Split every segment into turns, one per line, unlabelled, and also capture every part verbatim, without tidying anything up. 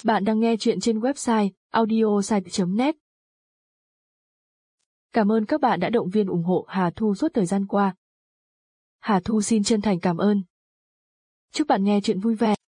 Bạn đang nghe chuyện trên website audiosite chấm net. Cảm ơn các bạn đã động viên ủng hộ Hà Thu suốt thời gian qua. Hà Thu xin chân thành cảm ơn. Chúc bạn nghe chuyện vui vẻ.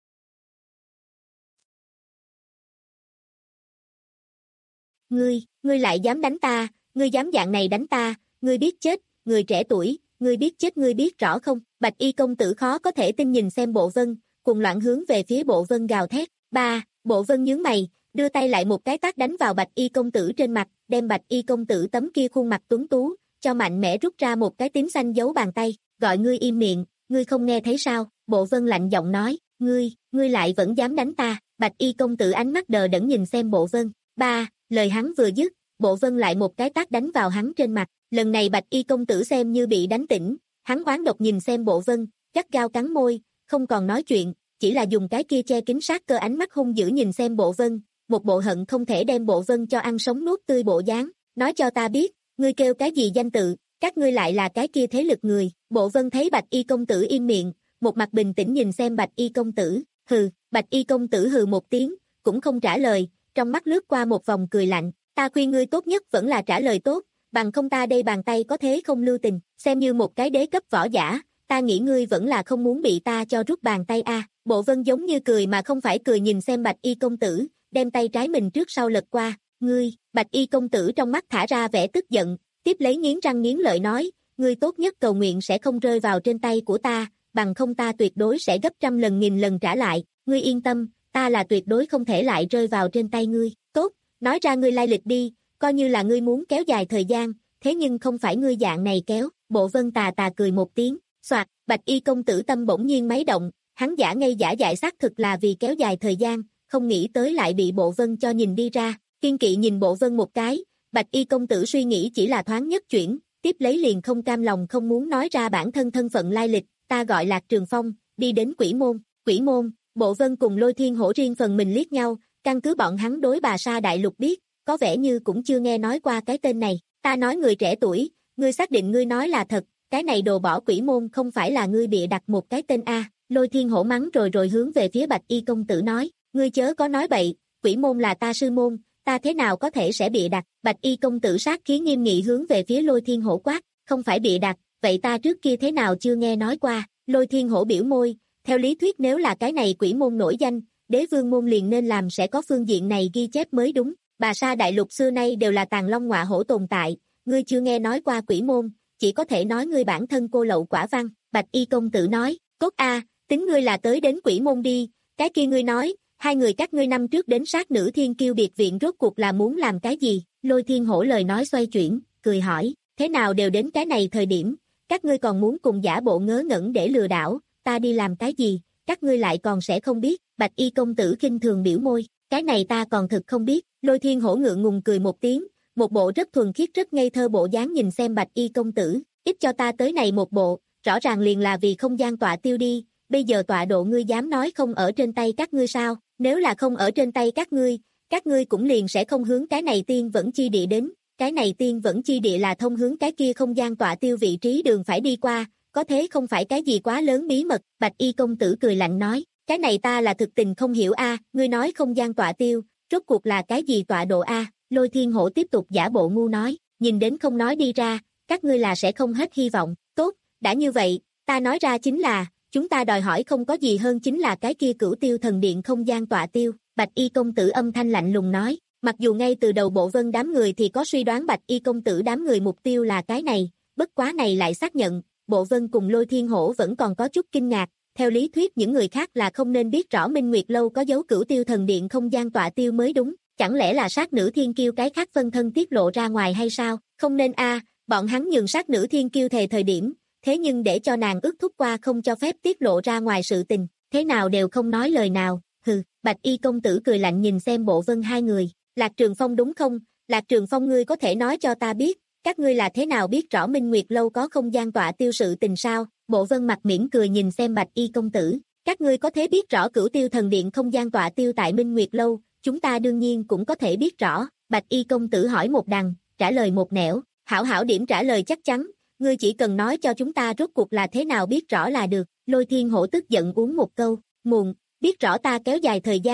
Ngươi, ngươi lại dám đánh ta, ngươi dám dạng này đánh ta, ngươi biết chết, người trẻ tuổi, ngươi biết chết ngươi biết rõ không? Bạch y công tử khó có thể tin nhìn xem Bộ Vân, cùng loạn hướng về phía Bộ Vân gào thét. Ba, Bộ Vân nhướng mày, đưa tay lại một cái tát đánh vào Bạch y công tử trên mặt, đem Bạch y công tử tấm kia khuôn mặt tuấn tú, cho mạnh mẽ rút ra một cái tím xanh giấu bàn tay, gọi ngươi im miệng, ngươi không nghe thấy sao? Bộ Vân lạnh giọng nói, ngươi, ngươi lại vẫn dám đánh ta. Bạch y công tử ánh mắt đờ đẫn nhìn xem Bộ Vân. Ba, lời hắn vừa dứt, Bộ Vân lại một cái tát đánh vào hắn trên mặt, lần này Bạch y công tử xem như bị đánh tỉnh, hắn oán độc nhìn xem Bộ Vân, gắt gao cắn môi, không còn nói chuyện, chỉ là dùng cái kia che kín sát cơ ánh mắt hung dữ nhìn xem Bộ Vân, một bộ hận không thể đem Bộ Vân cho ăn sống nuốt tươi bộ dáng, nói cho ta biết, ngươi kêu cái gì danh tự, các ngươi lại là cái kia thế lực người. Bộ Vân thấy Bạch y công tử im miệng, một mặt bình tĩnh nhìn xem Bạch y công tử, hừ. Bạch y công tử hừ một tiếng, cũng không trả lời, trong mắt lướt qua một vòng cười lạnh, ta khuyên ngươi tốt nhất vẫn là trả lời tốt, bằng không ta đây bàn tay có thế không lưu tình, xem như một cái đế cấp võ giả, ta nghĩ ngươi vẫn là không muốn bị ta cho rút bàn tay a. À. Bộ Vân giống như cười mà không phải cười nhìn xem Bạch y công tử, đem tay trái mình trước sau lật qua, ngươi. Bạch y công tử trong mắt thả ra vẻ tức giận, tiếp lấy nghiến răng nghiến lợi nói, ngươi tốt nhất cầu nguyện sẽ không rơi vào trên tay của ta, bằng không ta tuyệt đối sẽ gấp trăm lần nghìn lần trả lại, ngươi yên tâm, ta là tuyệt đối không thể lại rơi vào trên tay ngươi. Tốt, nói ra ngươi lai lịch đi, coi như là ngươi muốn kéo dài thời gian, thế nhưng không phải ngươi dạng này kéo. Bộ Vân tà tà cười một tiếng, soạt. Bạch y công tử tâm bỗng nhiên máy động, hắn giả ngây giả dại xác thực là vì kéo dài thời gian, không nghĩ tới lại bị Bộ Vân cho nhìn đi ra, kiên kỵ nhìn Bộ Vân một cái, Bạch y công tử suy nghĩ chỉ là thoáng nhất chuyển, tiếp lấy liền không cam lòng không muốn nói ra bản thân thân phận lai lịch, ta gọi Lạc Trường Phong, đi đến Quỷ Môn. Quỷ Môn. Bộ Vân cùng Lôi Thiên Hổ riêng phần mình liếc nhau, căn cứ bọn hắn đối Bà Sa Đại Lục biết, có vẻ như cũng chưa nghe nói qua cái tên này. Ta nói người trẻ tuổi, ngươi xác định ngươi nói là thật, cái này đồ bỏ Quỷ Môn không phải là ngươi bịa đặt một cái tên a? Lôi Thiên Hổ mắng rồi rồi hướng về phía Bạch y công tử nói, ngươi chớ có nói bậy, Quỷ Môn là ta sư môn, ta thế nào có thể sẽ bịa đặt? Bạch y công tử sát khí nghiêm nghị hướng về phía Lôi Thiên Hổ quát, không phải bịa đặt, vậy ta trước kia thế nào chưa nghe nói qua? Lôi Thiên Hổ biểu môi, theo lý thuyết nếu là cái này Quỷ Môn nổi danh, Đế Vương môn liền nên làm sẽ có phương diện này ghi chép mới đúng. Bà Sa Đại Lục xưa nay đều là tàng long ngọa hổ tồn tại, ngươi chưa nghe nói qua Quỷ Môn, chỉ có thể nói ngươi bản thân cô lậu quả văn. Bạch y công tử nói, cốt a, tính ngươi là tới đến Quỷ Môn đi, cái kia ngươi nói, hai người các ngươi năm trước đến sát nữ thiên kiêu biệt viện rốt cuộc là muốn làm cái gì? Lôi Thiên Hổ lời nói xoay chuyển, cười hỏi, thế nào đều đến cái này thời điểm, các ngươi còn muốn cùng giả bộ ngớ ngẩn để lừa đảo, ta đi làm cái gì, các ngươi lại còn sẽ không biết. Bạch y công tử khinh thường biểu môi, cái này ta còn thực không biết. Lôi Thiên Hổ ngượng ngùng cười một tiếng, một bộ rất thuần khiết rất ngây thơ bộ dáng nhìn xem Bạch y công tử, ít cho ta tới này một bộ, rõ ràng liền là vì không gian tọa tiêu đi, bây giờ tọa độ ngươi dám nói không ở trên tay các ngươi sao? Nếu là không ở trên tay các ngươi, các ngươi cũng liền sẽ không hướng cái này tiên vẫn chi địa đến, cái này tiên vẫn chi địa là thông hướng cái kia không gian tọa tiêu vị trí đường phải đi qua, có thế không phải cái gì quá lớn bí mật. Bạch y công tử cười lạnh nói, cái này ta là thực tình không hiểu a, ngươi nói không gian tọa tiêu, rốt cuộc là cái gì tọa độ a? Lôi Thiên Hổ tiếp tục giả bộ ngu nói, nhìn đến không nói đi ra, các ngươi là sẽ không hết hy vọng. Tốt, đã như vậy, ta nói ra chính là, chúng ta đòi hỏi không có gì hơn chính là cái kia Cửu Tiêu thần điện không gian tọa tiêu. Bạch y công tử âm thanh lạnh lùng nói, mặc dù ngay từ đầu Bộ Vân đám người thì có suy đoán Bạch y công tử đám người mục tiêu là cái này, bất quá này lại xác nhận, Bộ Vân cùng Lôi Thiên Hổ vẫn còn có chút kinh ngạc, theo lý thuyết những người khác là không nên biết rõ Minh Nguyệt Lâu có dấu Cửu Tiêu thần điện không gian tọa tiêu mới đúng, chẳng lẽ là sát nữ thiên kiêu cái khác phân thân tiết lộ ra ngoài hay sao? Không nên a, à, bọn hắn nhường sát nữ thiên kiêu thề thời điểm, thế nhưng để cho nàng ước thúc qua không cho phép tiết lộ ra ngoài sự tình, thế nào đều không nói lời nào. Hừ. Bạch y công tử cười lạnh nhìn xem Bộ Vân hai người, Lạc Trường Phong đúng không? Lạc Trường Phong ngươi có thể nói cho ta biết, các ngươi là thế nào biết rõ Minh Nguyệt Lâu có không gian tọa tiêu sự tình sao? Bộ Vân mặt mỉm cười nhìn xem Bạch y công tử, các ngươi có thể biết rõ Cửu Tiêu thần điện không gian tọa tiêu tại Minh Nguyệt Lâu, chúng ta đương nhiên cũng có thể biết rõ. Bạch y công tử hỏi một đằng, trả lời một nẻo, hảo hảo điểm trả lời chắc chắn, ngươi chỉ cần nói cho chúng ta rốt cuộc là thế nào biết rõ là được. Lôi Thiên Hổ tức giận uống một câu, muộn, biết rõ ta kéo dài thời gian,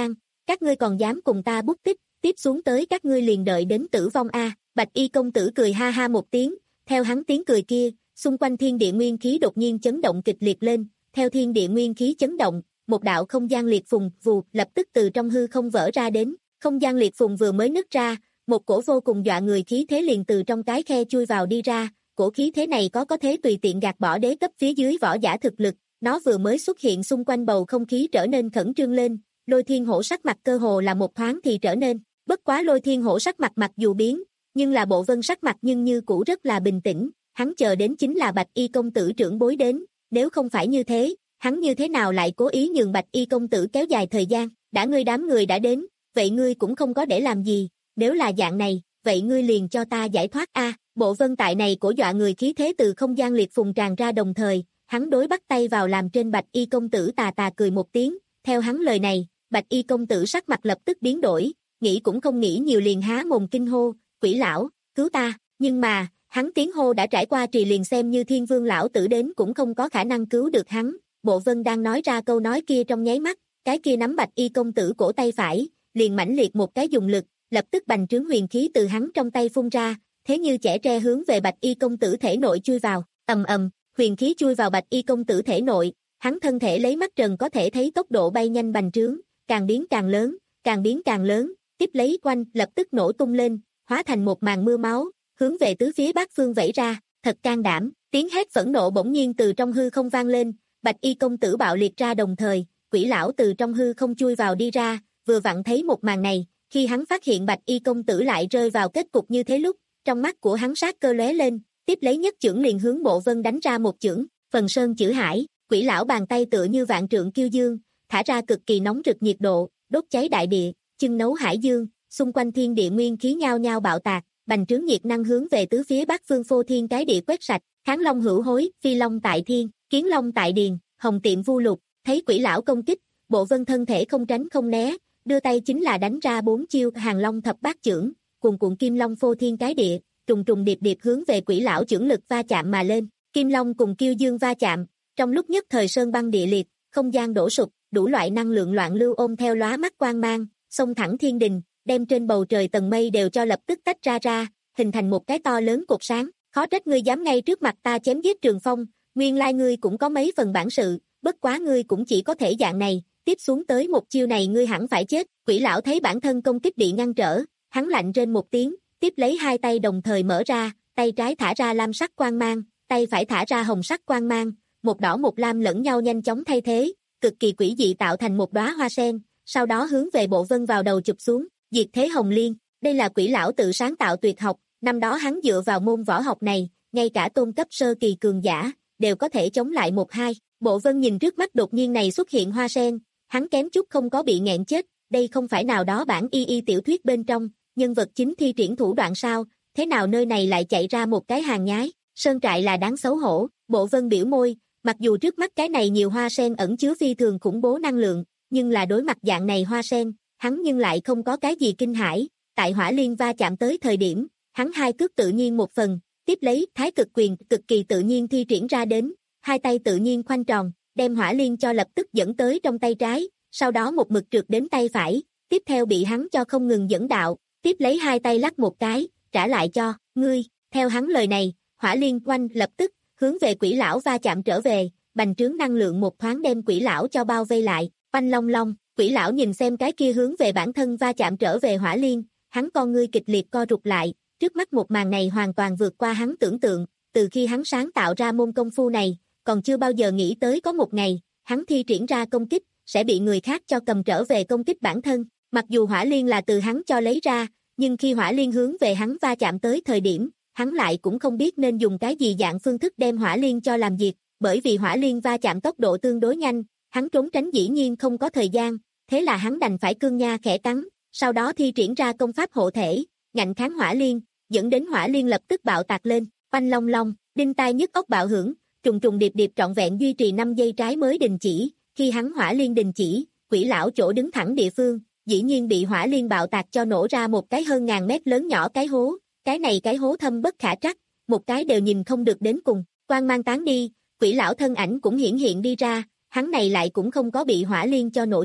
các ngươi còn dám cùng ta bút tích, tiếp xuống tới các ngươi liền đợi đến tử vong a. Bạch y công tử cười ha ha một tiếng, theo hắn tiếng cười kia, xung quanh thiên địa nguyên khí đột nhiên chấn động kịch liệt lên, theo thiên địa nguyên khí chấn động, một đạo không gian liệt phùng vù lập tức từ trong hư không vỡ ra đến, không gian liệt phùng vừa mới nứt ra, một cổ vô cùng dọa người khí thế liền từ trong cái khe chui vào đi ra, cổ khí thế này có có thế tùy tiện gạt bỏ đế cấp phía dưới võ giả thực lực, nó vừa mới xuất hiện xung quanh bầu không khí trở nên khẩn trương lên, Lôi Thiên Hổ sắc mặt cơ hồ là một thoáng thì trở nên, bất quá Lôi Thiên Hổ sắc mặt mặc dù biến, nhưng là Bộ Vân sắc mặt nhưng như cũ rất là bình tĩnh, hắn chờ đến chính là Bạch y công tử trưởng bối đến, nếu không phải như thế, hắn như thế nào lại cố ý nhường Bạch y công tử kéo dài thời gian, đã ngươi đám người đã đến, vậy ngươi cũng không có để làm gì, nếu là dạng này, vậy ngươi liền cho ta giải thoát a. Bộ Vân tại này cổ dọa người khí thế từ không gian liệt phùng tràn ra đồng thời, hắn đối bắt tay vào làm trên Bạch y công tử tà tà cười một tiếng, theo hắn lời này, Bạch y công tử sắc mặt lập tức biến đổi, nghĩ cũng không nghĩ nhiều liền há mồm kinh hô, quỷ lão, cứu ta, nhưng mà, hắn tiếng hô đã trải qua trì liền xem như thiên vương lão tử đến cũng không có khả năng cứu được hắn, Bộ Vân đang nói ra câu nói kia trong nháy mắt, cái kia nắm Bạch y công tử cổ tay phải, liền mãnh liệt một cái dùng lực, lập tức bành trướng huyền khí từ hắn trong tay phun ra, thế như chẻ tre hướng về Bạch y công tử thể nội chui vào, ầm ầm, huyền khí chui vào Bạch y công tử thể nội, hắn thân thể lấy mắt trần có thể thấy tốc độ bay nhanh bành trướng, càng biến càng lớn, càng biến càng lớn, tiếp lấy quanh lập tức nổ tung lên, hóa thành một màn mưa máu, hướng về tứ phía bát phương vẩy ra, thật can đảm, tiếng hét phẫn nộ bỗng nhiên từ trong hư không vang lên, Bạch y công tử bạo liệt ra đồng thời, quỷ lão từ trong hư không chui vào đi ra, vừa vặn thấy một màn này, khi hắn phát hiện Bạch y công tử lại rơi vào kết cục như thế lúc, trong mắt của hắn sát cơ lóe lên, tiếp lấy nhất chưởng liền hướng Bộ Vân đánh ra một chưởng, phần sơn chữ hải, quỷ lão bàn tay tựa như vạn trượng kiêu dương, thả ra cực kỳ nóng rực nhiệt độ, đốt cháy đại địa, chưng nấu hải dương, xung quanh thiên địa nguyên khí nhao nhao bạo tạc, bành trướng nhiệt năng hướng về tứ phía bát phương phô thiên cái địa quét sạch, kháng long hữu hối, phi long tại thiên, kiến long tại điền, hồng tiệm vu lục, thấy quỷ lão công kích, Bộ Vân thân thể không tránh không né, đưa tay chính là đánh ra bốn chiêu hàng long thập bát chưởng, cuồn cuộn kim long phô thiên cái địa, trùng trùng điệp điệp hướng về quỷ lão chưởng lực va chạm mà lên, kim long cùng kiêu dương va chạm, trong lúc nhất thời sơn băng địa liệt, không gian đổ sụp, đủ loại năng lượng loạn lưu ôm theo lóa mắt quang mang, xông thẳng thiên đình, đem trên bầu trời tầng mây đều cho lập tức tách ra ra, hình thành một cái to lớn cột sáng, khó trách ngươi dám ngay trước mặt ta chém giết Trường Phong, nguyên lai ngươi cũng có mấy phần bản sự, bất quá ngươi cũng chỉ có thể dạng này, tiếp xuống tới một chiêu này ngươi hẳn phải chết, quỷ lão thấy bản thân công kích bị ngăn trở, hắn lạnh trên một tiếng, tiếp lấy hai tay đồng thời mở ra, tay trái thả ra lam sắc quang mang, tay phải thả ra hồng sắc quang mang, một đỏ một lam lẫn nhau nhanh chóng thay thế, cực kỳ quỷ dị tạo thành một đóa hoa sen, sau đó hướng về Bộ Vân vào đầu chụp xuống, diệt thế hồng liên, đây là quỷ lão tự sáng tạo tuyệt học, năm đó hắn dựa vào môn võ học này, ngay cả tôn cấp sơ kỳ cường giả, đều có thể chống lại một hai, Bộ Vân nhìn trước mắt đột nhiên này xuất hiện hoa sen, hắn kém chút không có bị nghẹn chết, đây không phải nào đó bản y y tiểu thuyết bên trong, nhân vật chính thi triển thủ đoạn sao, thế nào nơi này lại chạy ra một cái hàng nhái, sơn trại là đáng xấu hổ, Bộ Vân biểu môi, mặc dù trước mắt cái này nhiều hoa sen ẩn chứa phi thường khủng bố năng lượng, nhưng là đối mặt dạng này hoa sen, hắn nhưng lại không có cái gì kinh hãi, tại hỏa liên va chạm tới thời điểm, hắn hai cước tự nhiên một phần, tiếp lấy thái cực quyền cực kỳ tự nhiên thi triển ra đến, hai tay tự nhiên khoanh tròn, đem hỏa liên cho lập tức dẫn tới trong tay trái, sau đó một mực trượt đến tay phải, tiếp theo bị hắn cho không ngừng dẫn đạo, tiếp lấy hai tay lắc một cái, trả lại cho, ngươi, theo hắn lời này, hỏa liên quanh lập tức, hướng về quỷ lão va chạm trở về, bành trướng năng lượng một thoáng đem quỷ lão cho bao vây lại, oanh long long, quỷ lão nhìn xem cái kia hướng về bản thân va chạm trở về hỏa liên, hắn con ngươi kịch liệt co rụt lại, trước mắt một màn này hoàn toàn vượt qua hắn tưởng tượng, từ khi hắn sáng tạo ra môn công phu này, còn chưa bao giờ nghĩ tới có một ngày, hắn thi triển ra công kích, sẽ bị người khác cho cầm trở về công kích bản thân, mặc dù hỏa liên là từ hắn cho lấy ra, nhưng khi hỏa liên hướng về hắn va chạm tới thời điểm, hắn lại cũng không biết nên dùng cái gì dạng phương thức đem hỏa liên cho làm diệt, bởi vì hỏa liên va chạm tốc độ tương đối nhanh, hắn trốn tránh dĩ nhiên không có thời gian, thế là hắn đành phải cương nha khẽ cắn, sau đó thi triển ra công pháp hộ thể, ngạnh kháng hỏa liên, dẫn đến hỏa liên lập tức bạo tạc lên, oanh long long, đinh tai nhức óc bạo hưởng, trùng trùng điệp điệp trọn vẹn duy trì năm giây trái mới đình chỉ, khi hắn hỏa liên đình chỉ, quỷ lão chỗ đứng thẳng địa phương, dĩ nhiên bị hỏa liên bạo tạc cho nổ ra một cái hơn ngàn mét lớn nhỏ cái hố, cái này cái hố thâm bất khả trắc, một cái đều nhìn không được đến cùng, quang mang tán đi, quỷ lão thân ảnh cũng hiển hiện đi ra, hắn này lại cũng không có bị hỏa liên cho nổ chết,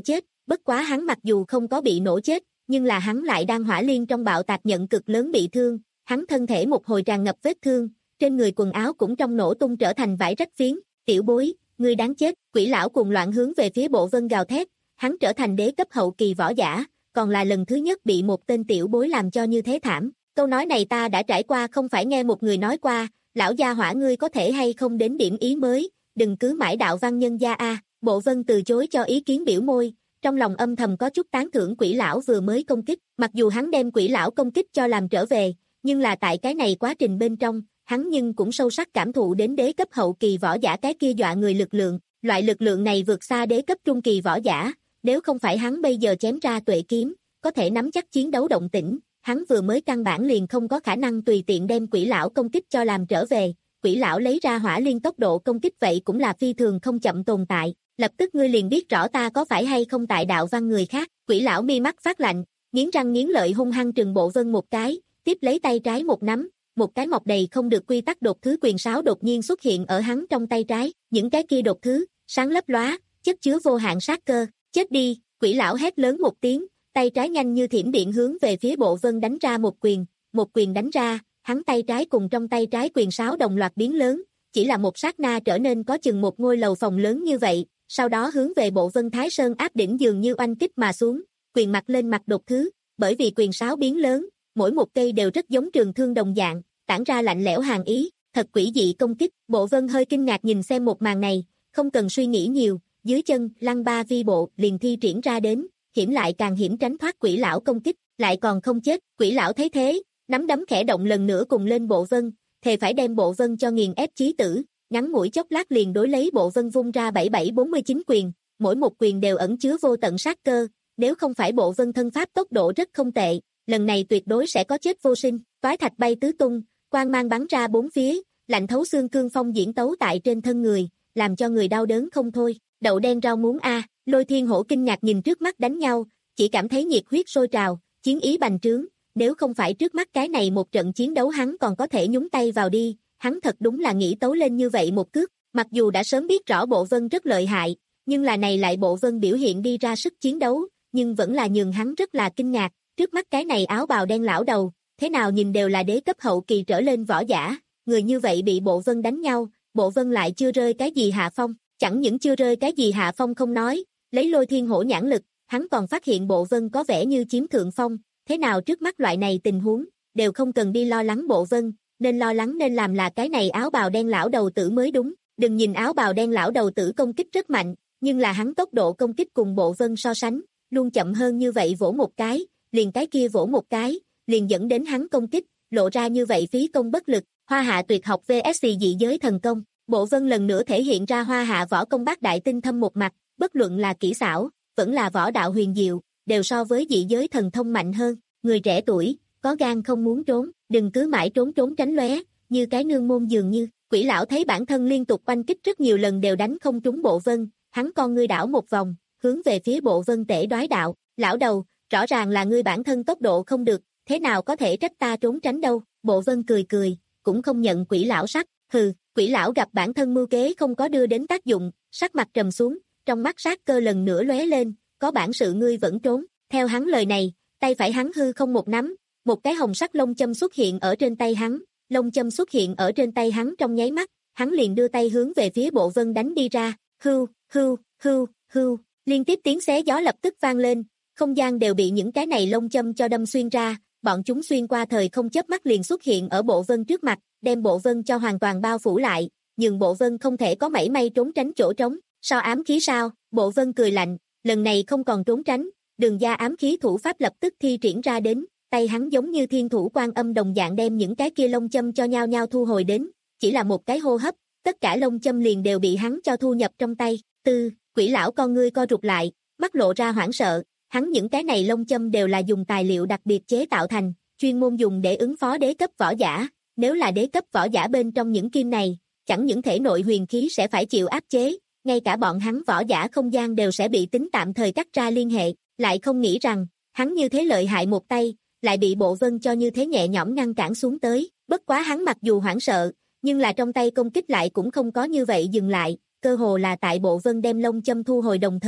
bất quá hắn mặc dù không có bị nổ chết, nhưng là hắn lại đang hỏa liên trong bạo tạc nhận cực lớn bị thương, hắn thân thể một hồi tràn ngập vết thương, trên người quần áo cũng trong nổ tung trở thành vải rách phiến, tiểu bối, ngươi đáng chết, quỷ lão cuồng loạn hướng về phía Bộ Vân gào thét, hắn trở thành đế cấp hậu kỳ võ giả, còn là lần thứ nhất bị một tên tiểu bối làm cho như thế thảm, câu nói này ta đã trải qua không phải nghe một người nói qua, lão gia hỏa ngươi có thể hay không đến điểm ý mới, đừng cứ mãi đạo văn nhân gia a. Bộ Vân từ chối cho ý kiến biểu môi, trong lòng âm thầm có chút tán thưởng quỷ lão vừa mới công kích, mặc dù hắn đem quỷ lão công kích cho làm trở về, nhưng là tại cái này quá trình bên trong, hắn nhưng cũng sâu sắc cảm thụ đến đế cấp hậu kỳ võ giả cái kia dọa người lực lượng, loại lực lượng này vượt xa đế cấp trung kỳ võ giả, nếu không phải hắn bây giờ chém ra tuệ kiếm, có thể nắm chắc chiến đấu động tĩnh, hắn vừa mới căn bản liền không có khả năng tùy tiện đem quỷ lão công kích cho làm trở về, quỷ lão lấy ra hỏa liên tốc độ công kích vậy cũng là phi thường không chậm tồn tại, lập tức ngươi liền biết rõ ta có phải hay không tại đạo văn người khác, quỷ lão mi mắt phát lạnh, nghiến răng nghiến lợi hung hăng trừng Bộ Vân một cái, tiếp lấy tay trái một nắm, một cái mọc đầy không được quy tắc đột thứ quyền sáo đột nhiên xuất hiện ở hắn trong tay trái, những cái kia đột thứ, sáng lấp lóa, chất chứa vô hạn sát cơ, chết đi, quỷ lão hét lớn một tiếng, tay trái nhanh như thiểm điện hướng về phía Bộ Vân đánh ra một quyền, một quyền đánh ra, hắn tay trái cùng trong tay trái quyền sáo đồng loạt biến lớn, chỉ là một sát na trở nên có chừng một ngôi lầu phòng lớn như vậy, sau đó hướng về Bộ Vân Thái Sơn áp đỉnh dường như oanh kích mà xuống, quyền mặt lên mặt đột thứ, bởi vì quyền sáo biến lớn, mỗi một cây đều rất giống trường thương đồng dạng, tản ra lạnh lẽo hàn ý, thật quỷ dị công kích, Bộ Vân hơi kinh ngạc nhìn xem một màn này, không cần suy nghĩ nhiều, dưới chân, lăng ba vi bộ liền thi triển ra đến, hiểm lại càng hiểm tránh thoát quỷ lão công kích, lại còn không chết, quỷ lão thấy thế, nắm đấm khẽ động lần nữa cùng lên Bộ Vân, thề phải đem Bộ Vân cho nghiền ép chí tử, ngắn ngủi chốc lát liền đối lấy Bộ Vân vung ra bảy bảy bốn mươi chín quyền, mỗi một quyền đều ẩn chứa vô tận sát cơ, nếu không phải Bộ Vân thân pháp tốc độ rất không tệ, lần này tuyệt đối sẽ có chết vô sinh, toái thạch bay tứ tung, quang mang bắn ra bốn phía, lạnh thấu xương cương phong diễn tấu tại trên thân người, làm cho người đau đớn không thôi, đậu đen rau muống a, Lôi Thiên Hổ kinh ngạc nhìn trước mắt đánh nhau, chỉ cảm thấy nhiệt huyết sôi trào, chiến ý bành trướng, nếu không phải trước mắt cái này một trận chiến đấu hắn còn có thể nhúng tay vào đi, hắn thật đúng là nghĩ tấu lên như vậy một cước, mặc dù đã sớm biết rõ Bộ Vân rất lợi hại, nhưng là này lại Bộ Vân biểu hiện đi ra sức chiến đấu, nhưng vẫn là nhường hắn rất là kinh ngạc, trước mắt cái này áo bào đen lão đầu, thế nào nhìn đều là đế cấp hậu kỳ trở lên võ giả, người như vậy bị Bộ Vân đánh nhau, Bộ Vân lại chưa rơi cái gì hạ phong, chẳng những chưa rơi cái gì hạ phong không nói, lấy Lôi Thiên Hổ nhãn lực, hắn còn phát hiện Bộ Vân có vẻ như chiếm thượng phong, thế nào trước mắt loại này tình huống, đều không cần đi lo lắng Bộ Vân, nên lo lắng nên làm là cái này áo bào đen lão đầu tử mới đúng, đừng nhìn áo bào đen lão đầu tử công kích rất mạnh, nhưng là hắn tốc độ công kích cùng Bộ Vân so sánh, luôn chậm hơn như vậy vỗ một cái, liền cái kia vỗ một cái, liền dẫn đến hắn công kích, lộ ra như vậy phí công bất lực, Hoa Hạ tuyệt học vs dị giới thần công, Bộ Vân lần nữa thể hiện ra Hoa Hạ võ công bát đại tinh thâm một mặt, bất luận là kỹ xảo, vẫn là võ đạo huyền diệu, đều so với dị giới thần thông mạnh hơn, người trẻ tuổi, có gan không muốn trốn, đừng cứ mãi trốn trốn tránh lóe, như cái nương môn dường như, quỷ lão thấy bản thân liên tục oanh kích rất nhiều lần đều đánh không trúng Bộ Vân, hắn con ngươi đảo một vòng, hướng về phía Bộ Vân tể đoái đạo, lão đầu, rõ ràng là ngươi bản thân tốc độ không được, thế nào có thể trách ta trốn tránh đâu, Bộ Vân cười cười, cũng không nhận quỷ lão sắc, hừ, quỷ lão gặp bản thân mưu kế không có đưa đến tác dụng, sắc mặt trầm xuống, trong mắt sát cơ lần nữa lóe lên, có bản sự ngươi vẫn trốn, theo hắn lời này, tay phải hắn hư không một nắm, một cái hồng sắc lông châm xuất hiện ở trên tay hắn, lông châm xuất hiện ở trên tay hắn trong nháy mắt, hắn liền đưa tay hướng về phía Bộ Vân đánh đi ra, hưu, hưu, hưu, hưu, liên tiếp tiếng xé gió lập tức vang lên, không gian đều bị những cái này lông châm cho đâm xuyên ra, bọn chúng xuyên qua thời không chớp mắt liền xuất hiện ở Bộ Vân trước mặt, đem Bộ Vân cho hoàn toàn bao phủ lại, nhưng Bộ Vân không thể có mảy may trốn tránh chỗ trống, so ám khí sao, Bộ Vân cười lạnh, lần này không còn trốn tránh, đường gia ám khí thủ pháp lập tức thi triển ra đến, tay hắn giống như thiên thủ quan âm đồng dạng đem những cái kia lông châm cho nhau nhau thu hồi đến, chỉ là một cái hô hấp, tất cả lông châm liền đều bị hắn cho thu nhập trong tay, tư, quỷ lão con ngươi co rụt lại, mắt lộ ra hoảng sợ, hắn những cái này lông châm đều là dùng tài liệu đặc biệt chế tạo thành, chuyên môn dùng để ứng phó đế cấp võ giả, nếu là đế cấp võ giả bên trong những kim này, chẳng những thể nội huyền khí sẽ phải chịu áp chế, ngay cả bọn hắn võ giả không gian đều sẽ bị tính tạm thời cắt ra liên hệ, lại không nghĩ rằng, hắn như thế lợi hại một tay, lại bị Bộ Vân cho như thế nhẹ nhõm ngăn cản xuống tới, bất quá hắn mặc dù hoảng sợ, nhưng là trong tay công kích lại cũng không có như vậy dừng lại, cơ hồ là tại Bộ Vân đem lông châm thu hồi đồng thời,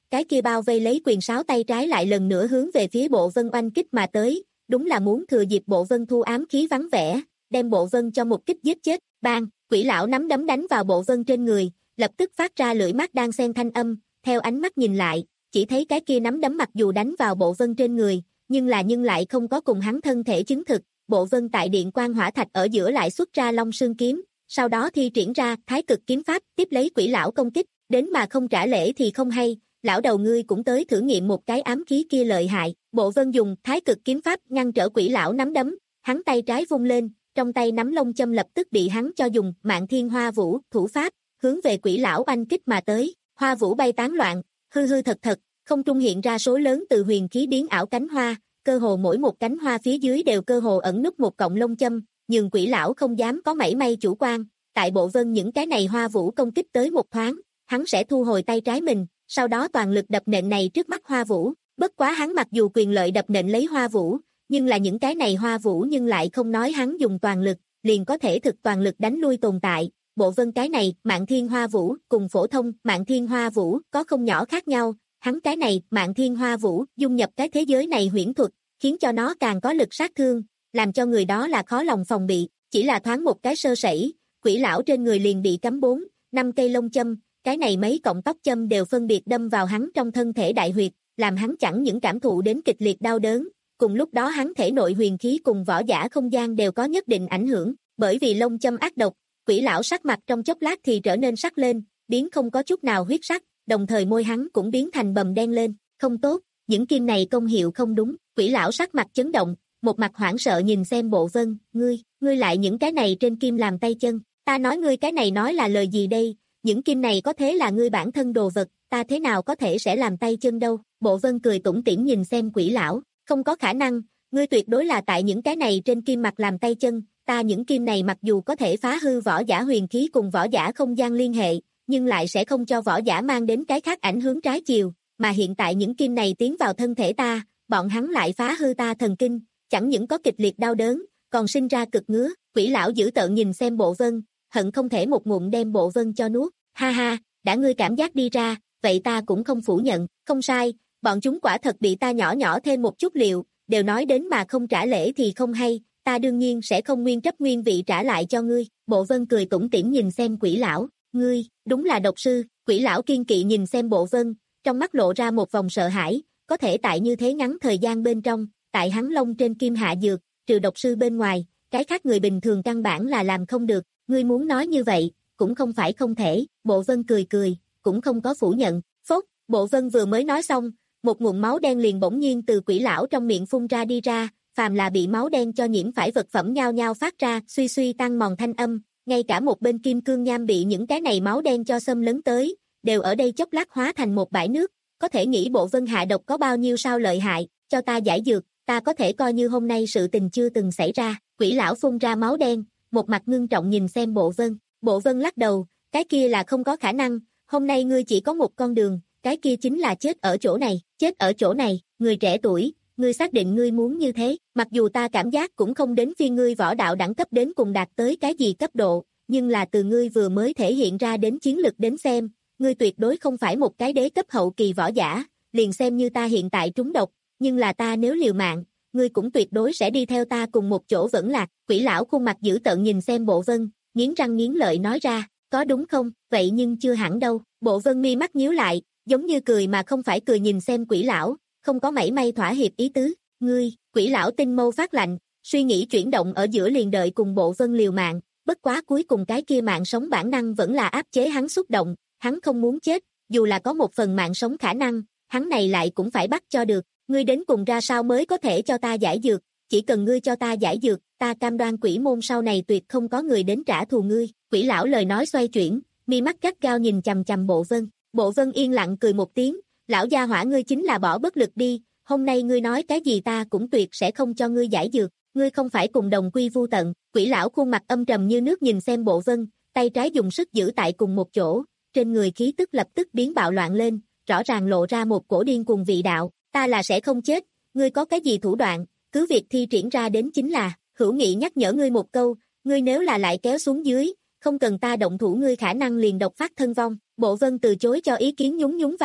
cái kia bao vây lấy quyền sáo tay trái lại lần nữa hướng về phía Bộ Vân oanh kích mà tới, đúng là muốn thừa dịp Bộ Vân thu ám khí vắng vẻ, đem Bộ Vân cho một kích giết chết. Bang, quỷ lão nắm đấm đánh vào Bộ Vân trên người, lập tức phát ra lưỡi mắt đang xen thanh âm, theo ánh mắt nhìn lại, chỉ thấy cái kia nắm đấm mặc dù đánh vào Bộ Vân trên người, nhưng là nhưng lại không có cùng hắn thân thể chứng thực. Bộ Vân tại điện quan hỏa thạch ở giữa lại xuất ra Long Sương kiếm, sau đó thi triển ra Thái Cực kiếm pháp, tiếp lấy quỷ lão công kích, đến mà không trả lễ thì không hay, lão đầu ngươi cũng tới thử nghiệm một cái ám khí kia lợi hại. Bộ Vân dùng Thái Cực kiếm pháp ngăn trở quỷ lão nắm đấm, hắn tay trái vung lên, trong tay nắm lông châm lập tức bị hắn cho dùng Mạn Thiên Hoa Vũ thủ pháp, hướng về quỷ lão oanh kích mà tới. Hoa vũ bay tán loạn, hư hư thật thật, không trung hiện ra số lớn từ huyền khí biến ảo cánh hoa, cơ hồ mỗi một cánh hoa phía dưới đều cơ hồ ẩn núp một cọng lông châm, nhưng quỷ lão không dám có mảy may chủ quan. Tại Bộ Vân những cái này hoa vũ công kích tới một thoáng, hắn sẽ thu hồi tay trái mình, sau đó toàn lực đập nện này trước mắt hoa vũ. Bất quá hắn mặc dù quyền lợi đập nện lấy hoa vũ, nhưng là những cái này hoa vũ nhưng lại không nói hắn dùng toàn lực, liền có thể thực toàn lực đánh lui tồn tại. Bộ Vân cái này, Mạn Thiên Hoa Vũ, cùng phổ thông Mạn Thiên Hoa Vũ có không nhỏ khác nhau, hắn cái này, Mạn Thiên Hoa Vũ, dung nhập cái thế giới này huyễn thuật, khiến cho nó càng có lực sát thương, làm cho người đó là khó lòng phòng bị, chỉ là thoáng một cái sơ sẩy, quỷ lão trên người liền bị cắm bốn, năm cây lông châm, cái này mấy cọng tóc châm đều phân biệt đâm vào hắn trong thân thể đại huyệt, làm hắn chẳng những cảm thụ đến kịch liệt đau đớn, cùng lúc đó hắn thể nội huyền khí cùng võ giả không gian đều có nhất định ảnh hưởng, bởi vì lông châm ác độc. Quỷ lão sắc mặt trong chốc lát thì trở nên sắc lên, biến không có chút nào huyết sắc, đồng thời môi hắn cũng biến thành bầm đen lên, không tốt, những kim này công hiệu không đúng. Quỷ lão sắc mặt chấn động, một mặt hoảng sợ nhìn xem Bộ Vân, ngươi, ngươi lại những cái này trên kim làm tay chân, ta nói ngươi cái này nói là lời gì đây, những kim này có thế là ngươi bản thân đồ vật, ta thế nào có thể sẽ làm tay chân đâu. Bộ Vân cười tủm tỉm nhìn xem quỷ lão, không có khả năng, ngươi tuyệt đối là tại những cái này trên kim mặt làm tay chân. Ta những kim này mặc dù có thể phá hư võ giả huyền khí cùng võ giả không gian liên hệ, nhưng lại sẽ không cho võ giả mang đến cái khác ảnh hướng trái chiều, mà hiện tại những kim này tiến vào thân thể ta, bọn hắn lại phá hư ta thần kinh, chẳng những có kịch liệt đau đớn, còn sinh ra cực ngứa. Quỷ lão dữ tợn nhìn xem Bộ Vân, hận không thể một ngụm đem Bộ Vân cho nuốt. Ha ha, đã ngươi cảm giác đi ra, vậy ta cũng không phủ nhận, không sai, bọn chúng quả thật bị ta nhỏ nhỏ thêm một chút liệu, đều nói đến mà không trả lễ thì không hay. Ta đương nhiên sẽ không nguyên trách nguyên vị trả lại cho ngươi. Bộ Vân cười tủm tỉm nhìn xem quỷ lão, ngươi, đúng là độc sư. Quỷ lão kiên kỵ nhìn xem Bộ Vân, trong mắt lộ ra một vòng sợ hãi, có thể tại như thế ngắn thời gian bên trong, tại hắn lông trên kim hạ dược, trừ độc sư bên ngoài, cái khác người bình thường căn bản là làm không được, ngươi muốn nói như vậy, cũng không phải không thể. Bộ Vân cười cười, cũng không có phủ nhận. Phốt, Bộ Vân vừa mới nói xong, một nguồn máu đen liền bỗng nhiên từ quỷ lão trong miệng phun ra đi ra. Phàm là bị máu đen cho nhiễm phải vật phẩm nhao nhao phát ra suy suy tăng mòn thanh âm, ngay cả một bên kim cương nham bị những cái này máu đen cho xâm lấn tới, đều ở đây chốc lát hóa thành một bãi nước, có thể nghĩ Bộ Vân hạ độc có bao nhiêu sao lợi hại, cho ta giải dược, ta có thể coi như hôm nay sự tình chưa từng xảy ra. Quỷ lão phun ra máu đen, một mặt ngưng trọng nhìn xem Bộ Vân. Bộ Vân lắc đầu, cái kia là không có khả năng, hôm nay ngươi chỉ có một con đường, cái kia chính là chết ở chỗ này. Chết ở chỗ này. Người trẻ tuổi, ngươi xác định ngươi muốn như thế, mặc dù ta cảm giác cũng không đến phiên ngươi võ đạo đẳng cấp đến cùng đạt tới cái gì cấp độ, nhưng là từ ngươi vừa mới thể hiện ra đến chiến lực đến xem, ngươi tuyệt đối không phải một cái đế cấp hậu kỳ võ giả, liền xem như ta hiện tại trúng độc, nhưng là ta nếu liều mạng, ngươi cũng tuyệt đối sẽ đi theo ta cùng một chỗ vẫn lạc. Quỷ lão khuôn mặt dữ tợn nhìn xem Bộ Vân, nghiến răng nghiến lợi nói ra, có đúng không, vậy nhưng chưa hẳn đâu. Bộ Vân mi mắt nhíu lại, giống như cười mà không phải cười nhìn xem quỷ lão, không có mảy may thỏa hiệp ý tứ. Ngươi, quỷ lão tinh mâu phát lạnh, suy nghĩ chuyển động ở giữa liền đợi cùng Bộ Vân liều mạng, bất quá cuối cùng cái kia mạng sống bản năng vẫn là áp chế hắn xúc động, hắn không muốn chết, dù là có một phần mạng sống khả năng, hắn này lại cũng phải bắt cho được. Ngươi đến cùng ra sao mới có thể cho ta giải dược, chỉ cần ngươi cho ta giải dược, ta cam đoan quỷ môn sau này tuyệt không có người đến trả thù ngươi. Quỷ lão lời nói xoay chuyển, mi mắt gắt gao nhìn chằm chằm Bộ Vân. Bộ Vân yên lặng cười một tiếng, lão gia hỏa ngươi chính là bỏ bất lực đi, hôm nay ngươi nói cái gì ta cũng tuyệt sẽ không cho ngươi giải dược, ngươi không phải cùng đồng quy vu tận. Quỷ lão khuôn mặt âm trầm như nước nhìn xem Bộ Vân, tay trái dùng sức giữ tại cùng một chỗ, trên người khí tức lập tức biến bạo loạn lên, rõ ràng lộ ra một cổ điên cuồng vị đạo. Ta là sẽ không chết, ngươi có cái gì thủ đoạn, cứ việc thi triển ra đến chính là. Hữu Nghị nhắc nhở ngươi một câu, ngươi nếu là lại kéo xuống dưới, không cần ta động thủ ngươi khả năng liền độc phát thân vong. Bộ Vân từ chối cho ý kiến nhún nhún vai,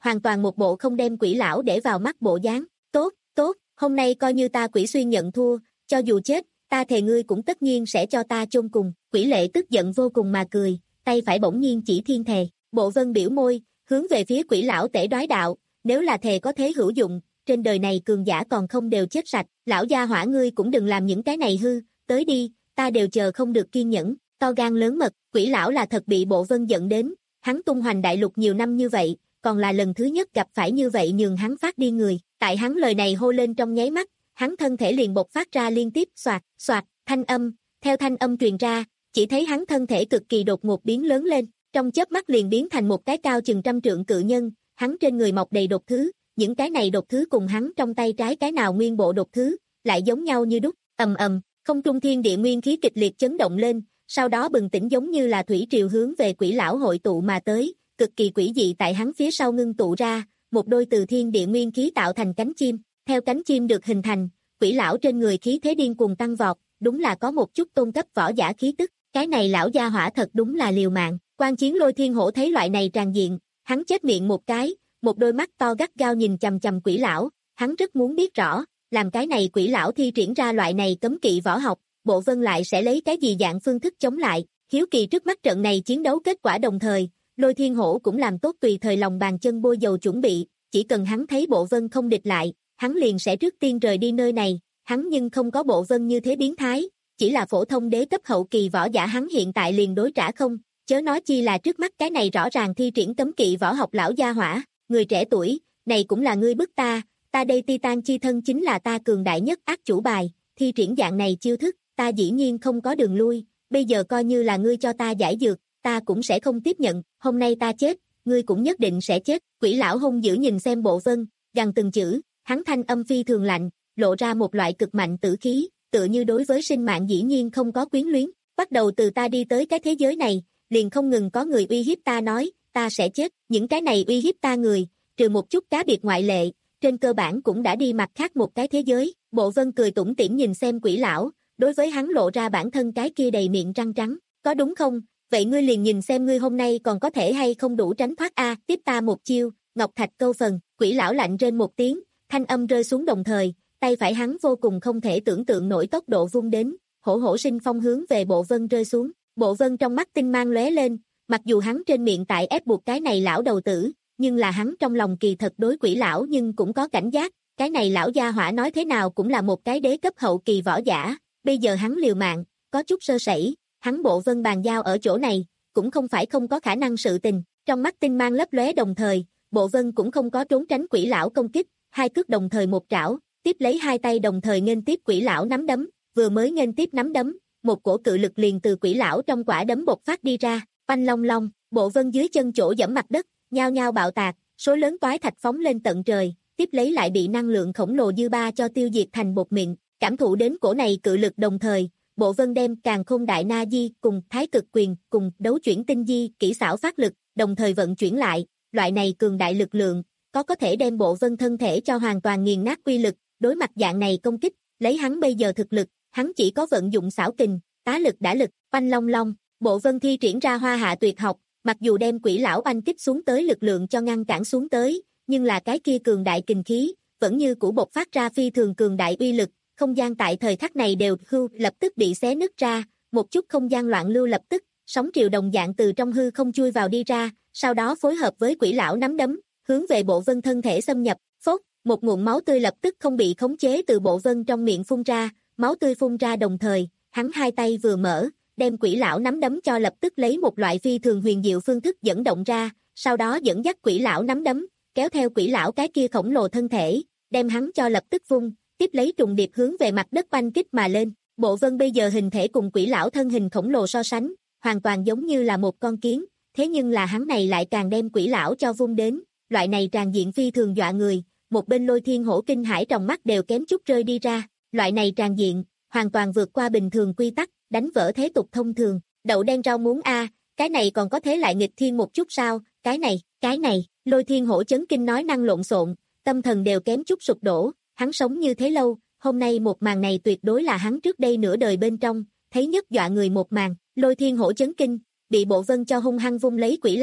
hoàn toàn một bộ không đem quỷ lão để vào mắt bộ dáng. Tốt, tốt, hôm nay coi như ta Quỷ Xuyên nhận thua, cho dù chết, ta thề ngươi cũng tất nhiên sẽ cho ta chôn cùng. Quỷ Lệ tức giận vô cùng mà cười, tay phải bỗng nhiên chỉ thiên thề. Bộ Vân biểu môi, hướng về phía quỷ lão tể đoái đạo, nếu là thề có thế hữu dụng, trên đời này cường giả còn không đều chết sạch, lão gia hỏa ngươi cũng đừng làm những cái này hư, tới đi, ta đều chờ không được kiên nhẫn. To gan lớn mật, quỷ lão là thật bị Bộ Vân giận đến, hắn tung hoành đại lục nhiều năm như vậy, còn là lần thứ nhất gặp phải như vậy nhường hắn phát đi người, tại hắn lời này hô lên trong nháy mắt, hắn thân thể liền bộc phát ra liên tiếp xoạt, xoạt, thanh âm, theo thanh âm truyền ra, chỉ thấy hắn thân thể cực kỳ đột ngột biến lớn lên, trong chớp mắt liền biến thành một cái cao chừng trăm trượng cự nhân, hắn trên người mọc đầy độc thứ, những cái này độc thứ cùng hắn trong tay trái cái nào nguyên bộ độc thứ, lại giống nhau như đúc, ầm ầm, không trung thiên địa nguyên khí kịch liệt chấn động lên, sau đó bừng tỉnh giống như là thủy triều hướng về quỷ lão hội tụ mà tới, cực kỳ quỷ dị tại hắn phía sau ngưng tụ ra, một đôi từ thiên địa nguyên khí tạo thành cánh chim, theo cánh chim được hình thành, quỷ lão trên người khí thế điên cuồng tăng vọt, đúng là có một chút tôn cấp võ giả khí tức, cái này lão gia hỏa thật đúng là liều mạng. Quan Chiến Lôi Thiên Hổ thấy loại này tràn diện, hắn chết miệng một cái, một đôi mắt to gắt gao nhìn chằm chằm quỷ lão, hắn rất muốn biết rõ, làm cái này quỷ lão thi triển ra loại này cấm kỵ võ học, Bộ Vân lại sẽ lấy cái gì dạng phương thức chống lại, hiếu kỳ trước mắt trận này chiến đấu kết quả đồng thời, Lôi Thiên Hổ cũng làm tốt tùy thời lòng bàn chân bôi dầu chuẩn bị, chỉ cần hắn thấy Bộ Vân không địch lại, hắn liền sẽ trước tiên rời đi nơi này, hắn nhưng không có Bộ Vân như thế biến thái, chỉ là phổ thông đế cấp hậu kỳ võ giả hắn hiện tại liền đối trả không, chớ nói chi là trước mắt cái này rõ ràng thi triển cấm kỵ võ học lão gia hỏa, người trẻ tuổi, này cũng là ngươi bức ta, ta đây Titan chi thân chính là ta cường đại nhất ác chủ bài, thi triển dạng này chiêu thức, ta dĩ nhiên không có đường lui, bây giờ coi như là ngươi cho ta giải dược, ta cũng sẽ không tiếp nhận, hôm nay ta chết, ngươi cũng nhất định sẽ chết. Quỷ lão hung dữ nhìn xem Bộ Vân, gằn từng chữ, hắn thanh âm phi thường lạnh, lộ ra một loại cực mạnh tử khí, tựa như đối với sinh mạng dĩ nhiên không có quyến luyến, bắt đầu từ ta đi tới cái thế giới này, liền không ngừng có người uy hiếp ta nói, ta sẽ chết, những cái này uy hiếp ta người, trừ một chút cá biệt ngoại lệ, trên cơ bản cũng đã đi mặt khác một cái thế giới. Bộ Vân cười tủm tỉm nhìn xem quỷ lão, đối với hắn lộ ra bản thân cái kia đầy miệng răng trắng, có đúng không? Vậy ngươi liền nhìn xem ngươi hôm nay còn có thể hay không đủ tránh thoát a, tiếp ta một chiêu, Ngọc Thạch câu phần. Quỷ lão lạnh rên một tiếng, thanh âm rơi xuống đồng thời, tay phải hắn vô cùng không thể tưởng tượng nổi tốc độ vung đến, hổ hổ sinh phong hướng về Bộ Vân rơi xuống. Bộ Vân trong mắt tinh mang lóe lên, mặc dù hắn trên miệng tại ép buộc cái này lão đầu tử, nhưng là hắn trong lòng kỳ thật đối quỷ lão nhưng cũng có cảnh giác, cái này lão gia hỏa nói thế nào cũng là một cái đế cấp hậu kỳ võ giả, bây giờ hắn liều mạng, có chút sơ sẩy, hắn Bộ Vân bàn giao ở chỗ này, cũng không phải không có khả năng sự tình. Trong mắt tinh mang lấp lóe đồng thời, Bộ Vân cũng không có trốn tránh quỷ lão công kích, hai cước đồng thời một trảo, tiếp lấy hai tay đồng thời nghênh tiếp quỷ lão nắm đấm, vừa mới nghênh tiếp nắm đấm, một cổ cự lực liền từ quỷ lão trong quả đấm bộc phát đi ra, phanh long long, Bộ Vân dưới chân chỗ dẫm mặt đất, nhao nhao bạo tạc, số lớn toái thạch phóng lên tận trời, tiếp lấy lại bị năng lượng khổng lồ dư ba cho tiêu diệt thành bột mịn. Cảm thụ đến cổ này cự lực đồng thời, Bộ Vân đem Càn Khôn Đại Na Di cùng Thái Cực Quyền cùng Đấu Chuyển Tinh Di kỹ xảo phát lực, đồng thời vận chuyển lại, loại này cường đại lực lượng, có có thể đem Bộ Vân thân thể cho hoàn toàn nghiền nát quy lực, đối mặt dạng này công kích, lấy hắn bây giờ thực lực, hắn chỉ có vận dụng xảo kình, tá lực đả lực, oanh long long, Bộ Vân thi triển ra Hoa Hạ tuyệt học, mặc dù đem quỷ lão oanh kích xuống tới lực lượng cho ngăn cản xuống tới, nhưng là cái kia cường đại kình khí, vẫn như cũ bộc phát ra phi thường cường đại uy lực, không gian tại thời khắc này đều hưu lập tức bị xé nứt ra, một chút không gian loạn lưu lập tức, sóng triều đồng dạng từ trong hư không chui vào đi ra, sau đó phối hợp với quỷ lão nắm đấm, hướng về Bộ Vân thân thể xâm nhập, phốt, một nguồn máu tươi lập tức không bị khống chế từ Bộ Vân trong miệng phun ra, máu tươi phun ra đồng thời, hắn hai tay vừa mở, đem quỷ lão nắm đấm cho lập tức lấy một loại phi thường huyền diệu phương thức dẫn động ra, sau đó dẫn dắt quỷ lão nắm đấm, kéo theo quỷ lão cái kia khổng lồ thân thể, đem hắn cho lập tức vung, tiếp lấy trùng điệp hướng về mặt đất oanh kích mà lên. Bộ Vân bây giờ hình thể cùng quỷ lão thân hình khổng lồ so sánh, hoàn toàn giống như là một con kiến, thế nhưng là hắn này lại càng đem quỷ lão cho vung đến, loại này tràn diện phi thường dọa người, một bên Lôi Thiên Hổ kinh hãi trong mắt đều kém chút rơi đi ra, loại này tràn diện, hoàn toàn vượt qua bình thường quy tắc, đánh vỡ thế tục thông thường, đậu đen rau muống a, cái này còn có thể lại nghịch thiên một chút sao, cái này, cái này, Lôi Thiên Hổ chấn kinh nói năng lộn xộn, tâm thần đều kém chút sụp đổ, hắn sống như thế lâu, hôm nay một màn này tuyệt đối là hắn trước đây nửa đời bên trong, thấy nhất dọa người một màn, Lôi Thiên Hổ chấn kinh, bị Bộ Vân cho hung hăng vung lấy quỷ lão,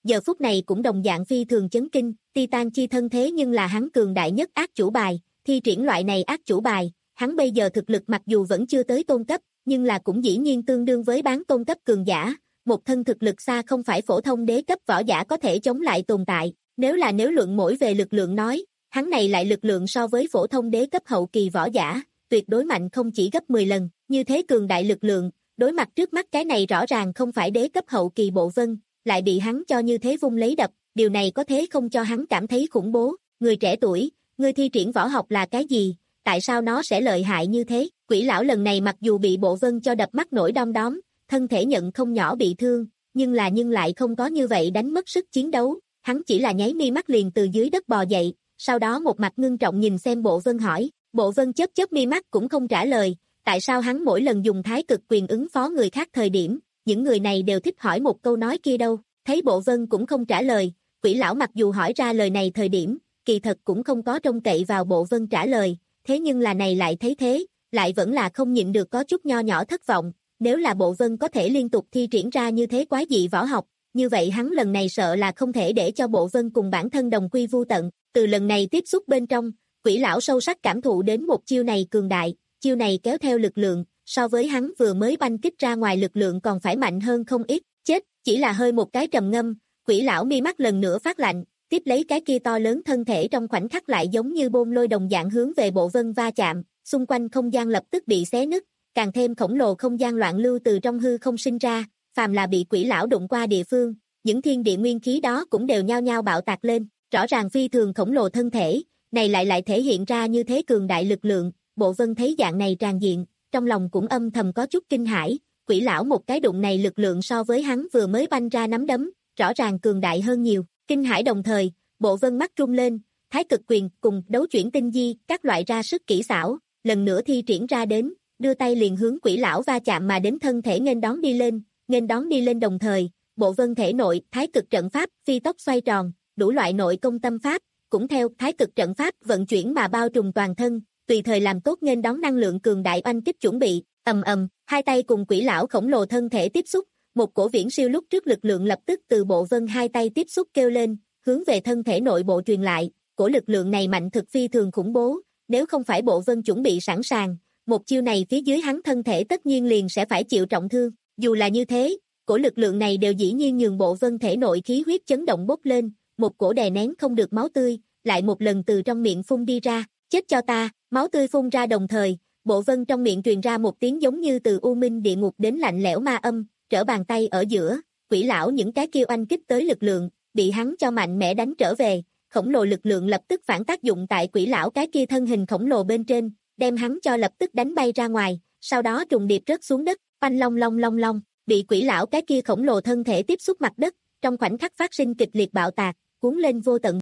giờ phút này cũng đồng dạng phi thường chấn kinh, Titan chi thân thế nhưng là hắn cường đại nhất ác chủ bài, thi triển loại này ác chủ bài, hắn bây giờ thực lực mặc dù vẫn chưa tới tôn cấp, nhưng là cũng dĩ nhiên tương đương với bán tôn cấp cường giả, một thân thực lực xa không phải phổ thông đế cấp võ giả có thể chống lại tồn tại, nếu là nếu luận mỗi về lực lượng nói, hắn này lại lực lượng so với phổ thông đế cấp hậu kỳ võ giả, tuyệt đối mạnh không chỉ gấp mười lần, như thế cường đại lực lượng, đối mặt trước mắt cái này rõ ràng không phải đế cấp hậu kỳ Bộ Vân, lại bị hắn cho như thế vung lấy đập, điều này có thế không cho hắn cảm thấy khủng bố, người trẻ tuổi, ngươi thi triển võ học là cái gì, tại sao nó sẽ lợi hại như thế, Quỷ lão lần này mặc dù bị Bộ Vân cho đập mắt nổi đom đóm, thân thể nhận không nhỏ bị thương, nhưng là nhưng lại không có như vậy đánh mất sức chiến đấu, hắn chỉ là nháy mi mắt liền từ dưới đất bò dậy, sau đó một mặt ngưng trọng nhìn xem Bộ Vân hỏi, Bộ Vân chớp chớp mi mắt cũng không trả lời, tại sao hắn mỗi lần dùng thái cực quyền ứng phó người khác thời điểm, những người này đều thích hỏi một câu nói kia đâu, thấy Bộ Vân cũng không trả lời, Quỷ lão mặc dù hỏi ra lời này thời điểm, kỳ thật cũng không có trông cậy vào Bộ Vân trả lời, thế nhưng là này lại thấy thế, lại vẫn là không nhịn được có chút nho nhỏ thất vọng, nếu là Bộ Vân có thể liên tục thi triển ra như thế quái dị võ học, như vậy hắn lần này sợ là không thể để cho Bộ Vân cùng bản thân đồng quy vu tận, từ lần này tiếp xúc bên trong, Quỷ lão sâu sắc cảm thụ đến một chiêu này cường đại, chiêu này kéo theo lực lượng, so với hắn vừa mới banh kích ra ngoài lực lượng còn phải mạnh hơn không ít, chết, chỉ là hơi một cái trầm ngâm, Quỷ lão mi mắt lần nữa phát lạnh, tiếp lấy cái kia to lớn thân thể trong khoảnh khắc lại giống như bôn lôi đồng dạng hướng về Bộ Vân va chạm, xung quanh không gian lập tức bị xé nứt, càng thêm khổng lồ không gian loạn lưu từ trong hư không sinh ra, phàm là bị Quỷ lão đụng qua địa phương, những thiên địa nguyên khí đó cũng đều nhao nhao bạo tạc lên, rõ ràng phi thường khổng lồ thân thể, này lại lại thể hiện ra như thế cường đại lực lượng, Bộ Vân thấy dạng này tràn diện, trong lòng cũng âm thầm có chút kinh hãi, Quỷ lão một cái đụng này lực lượng so với hắn vừa mới banh ra nắm đấm, rõ ràng cường đại hơn nhiều, kinh hãi đồng thời, Bộ Vân mắt rung lên, thái cực quyền cùng đấu chuyển tinh di, các loại ra sức kỹ xảo, lần nữa thi triển ra đến, đưa tay liền hướng Quỷ lão va chạm mà đến thân thể nghênh đón đi lên, nghênh đón đi lên đồng thời, Bộ Vân thể nội, thái cực trận pháp, phi tốc xoay tròn, đủ loại nội công tâm pháp, cũng theo thái cực trận pháp vận chuyển mà bao trùm toàn thân, tùy thời làm tốt nghênh đón năng lượng cường đại oanh kích chuẩn bị, ầm ầm, hai tay cùng Quỷ lão khổng lồ thân thể tiếp xúc, một cổ viễn siêu lúc trước lực lượng lập tức từ Bộ Vân hai tay tiếp xúc kêu lên, hướng về thân thể nội bộ truyền lại, cổ lực lượng này mạnh thực phi thường khủng bố, nếu không phải Bộ Vân chuẩn bị sẵn sàng, một chiêu này phía dưới hắn thân thể tất nhiên liền sẽ phải chịu trọng thương, dù là như thế, cổ lực lượng này đều dĩ nhiên nhường Bộ Vân thể nội khí huyết chấn động bốc lên, một cổ đè nén không được máu tươi, lại một lần từ trong miệng phun đi ra, chết cho ta, máu tươi phun ra đồng thời, Bộ Vân trong miệng truyền ra một tiếng giống như từ u minh địa ngục đến lạnh lẽo ma âm, trở bàn tay ở giữa, Quỷ lão những cái kêu oanh kích tới lực lượng, bị hắn cho mạnh mẽ đánh trở về, khổng lồ lực lượng lập tức phản tác dụng tại Quỷ lão cái kia thân hình khổng lồ bên trên, đem hắn cho lập tức đánh bay ra ngoài, sau đó trùng điệp rớt xuống đất, oanh long long long long, bị Quỷ lão cái kia khổng lồ thân thể tiếp xúc mặt đất, trong khoảnh khắc phát sinh kịch liệt bạo tạc, cuốn lên vô tận.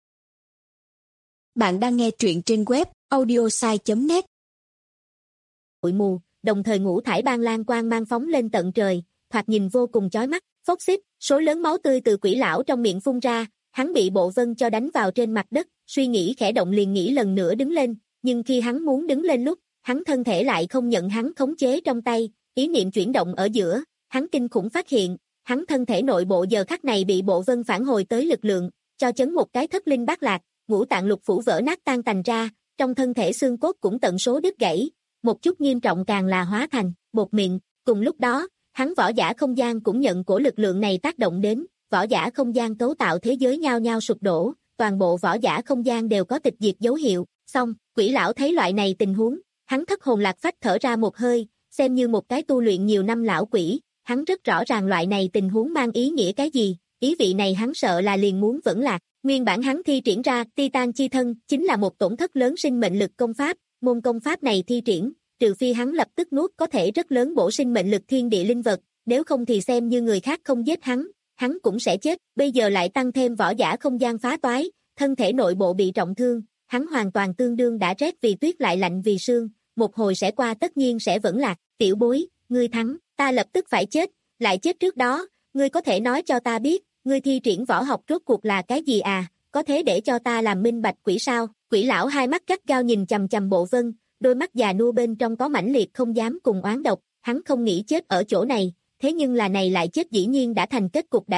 Bạn đang nghe truyện trên web audiosai chấm net.
Bụi mù, đồng thời ngũ thải ban lan quang mang phóng lên tận trời, thoạt nhìn vô cùng chói mắt, phốc xít, số lớn máu tươi từ Quỷ lão trong miệng phun ra, hắn bị Bộ Vân cho đánh vào trên mặt đất, suy nghĩ khẽ động liền nghĩ lần nữa đứng lên, nhưng khi hắn muốn đứng lên lúc, hắn thân thể lại không nhận hắn khống chế trong tay, ý niệm chuyển động ở giữa, hắn kinh khủng phát hiện, hắn thân thể nội bộ giờ khắc này bị Bộ Vân phản hồi tới lực lượng, cho chấn một cái thất linh bát lạc, ngũ tạng lục phủ vỡ nát tan tành ra, trong thân thể xương cốt cũng tận số đứt gãy, một chút nghiêm trọng càng là hóa thành bột mịn, cùng lúc đó, hắn võ giả không gian cũng nhận của lực lượng này tác động đến, võ giả không gian cấu tạo thế giới nhao nhao sụp đổ, toàn bộ võ giả không gian đều có tịch diệt dấu hiệu, xong, Quỷ lão thấy loại này tình huống, hắn thất hồn lạc phách thở ra một hơi, xem như một cái tu luyện nhiều năm lão quỷ, hắn rất rõ ràng loại này tình huống mang ý nghĩa cái gì, ý vị này hắn sợ là liền muốn vẫn lạc, nguyên bản hắn thi triển ra Titan chi thân chính là một tổn thất lớn sinh mệnh lực công pháp, môn công pháp này thi triển, trừ phi hắn lập tức nuốt có thể rất lớn bổ sinh mệnh lực thiên địa linh vật, nếu không thì xem như người khác không giết hắn, hắn cũng sẽ chết, bây giờ lại tăng thêm võ giả không gian phá toái, thân thể nội bộ bị trọng thương, hắn hoàn toàn tương đương đã rét vì tuyết lại lạnh vì sương, một hồi sẽ qua tất nhiên sẽ vẫn lạc, tiểu bối, ngươi thắng, ta lập tức phải chết, lại chết trước đó, ngươi có thể nói cho ta biết, ngươi thi triển võ học rốt cuộc là cái gì à, có thế để cho ta làm minh bạch quỷ sao, Quỷ lão hai mắt gắt gao nhìn chằm chằm Bộ Vân, đôi mắt già nua bên trong có mãnh liệt không dám cùng oán độc, hắn không nghĩ chết ở chỗ này, thế nhưng là này lại chết dĩ nhiên đã thành kết cục đã định,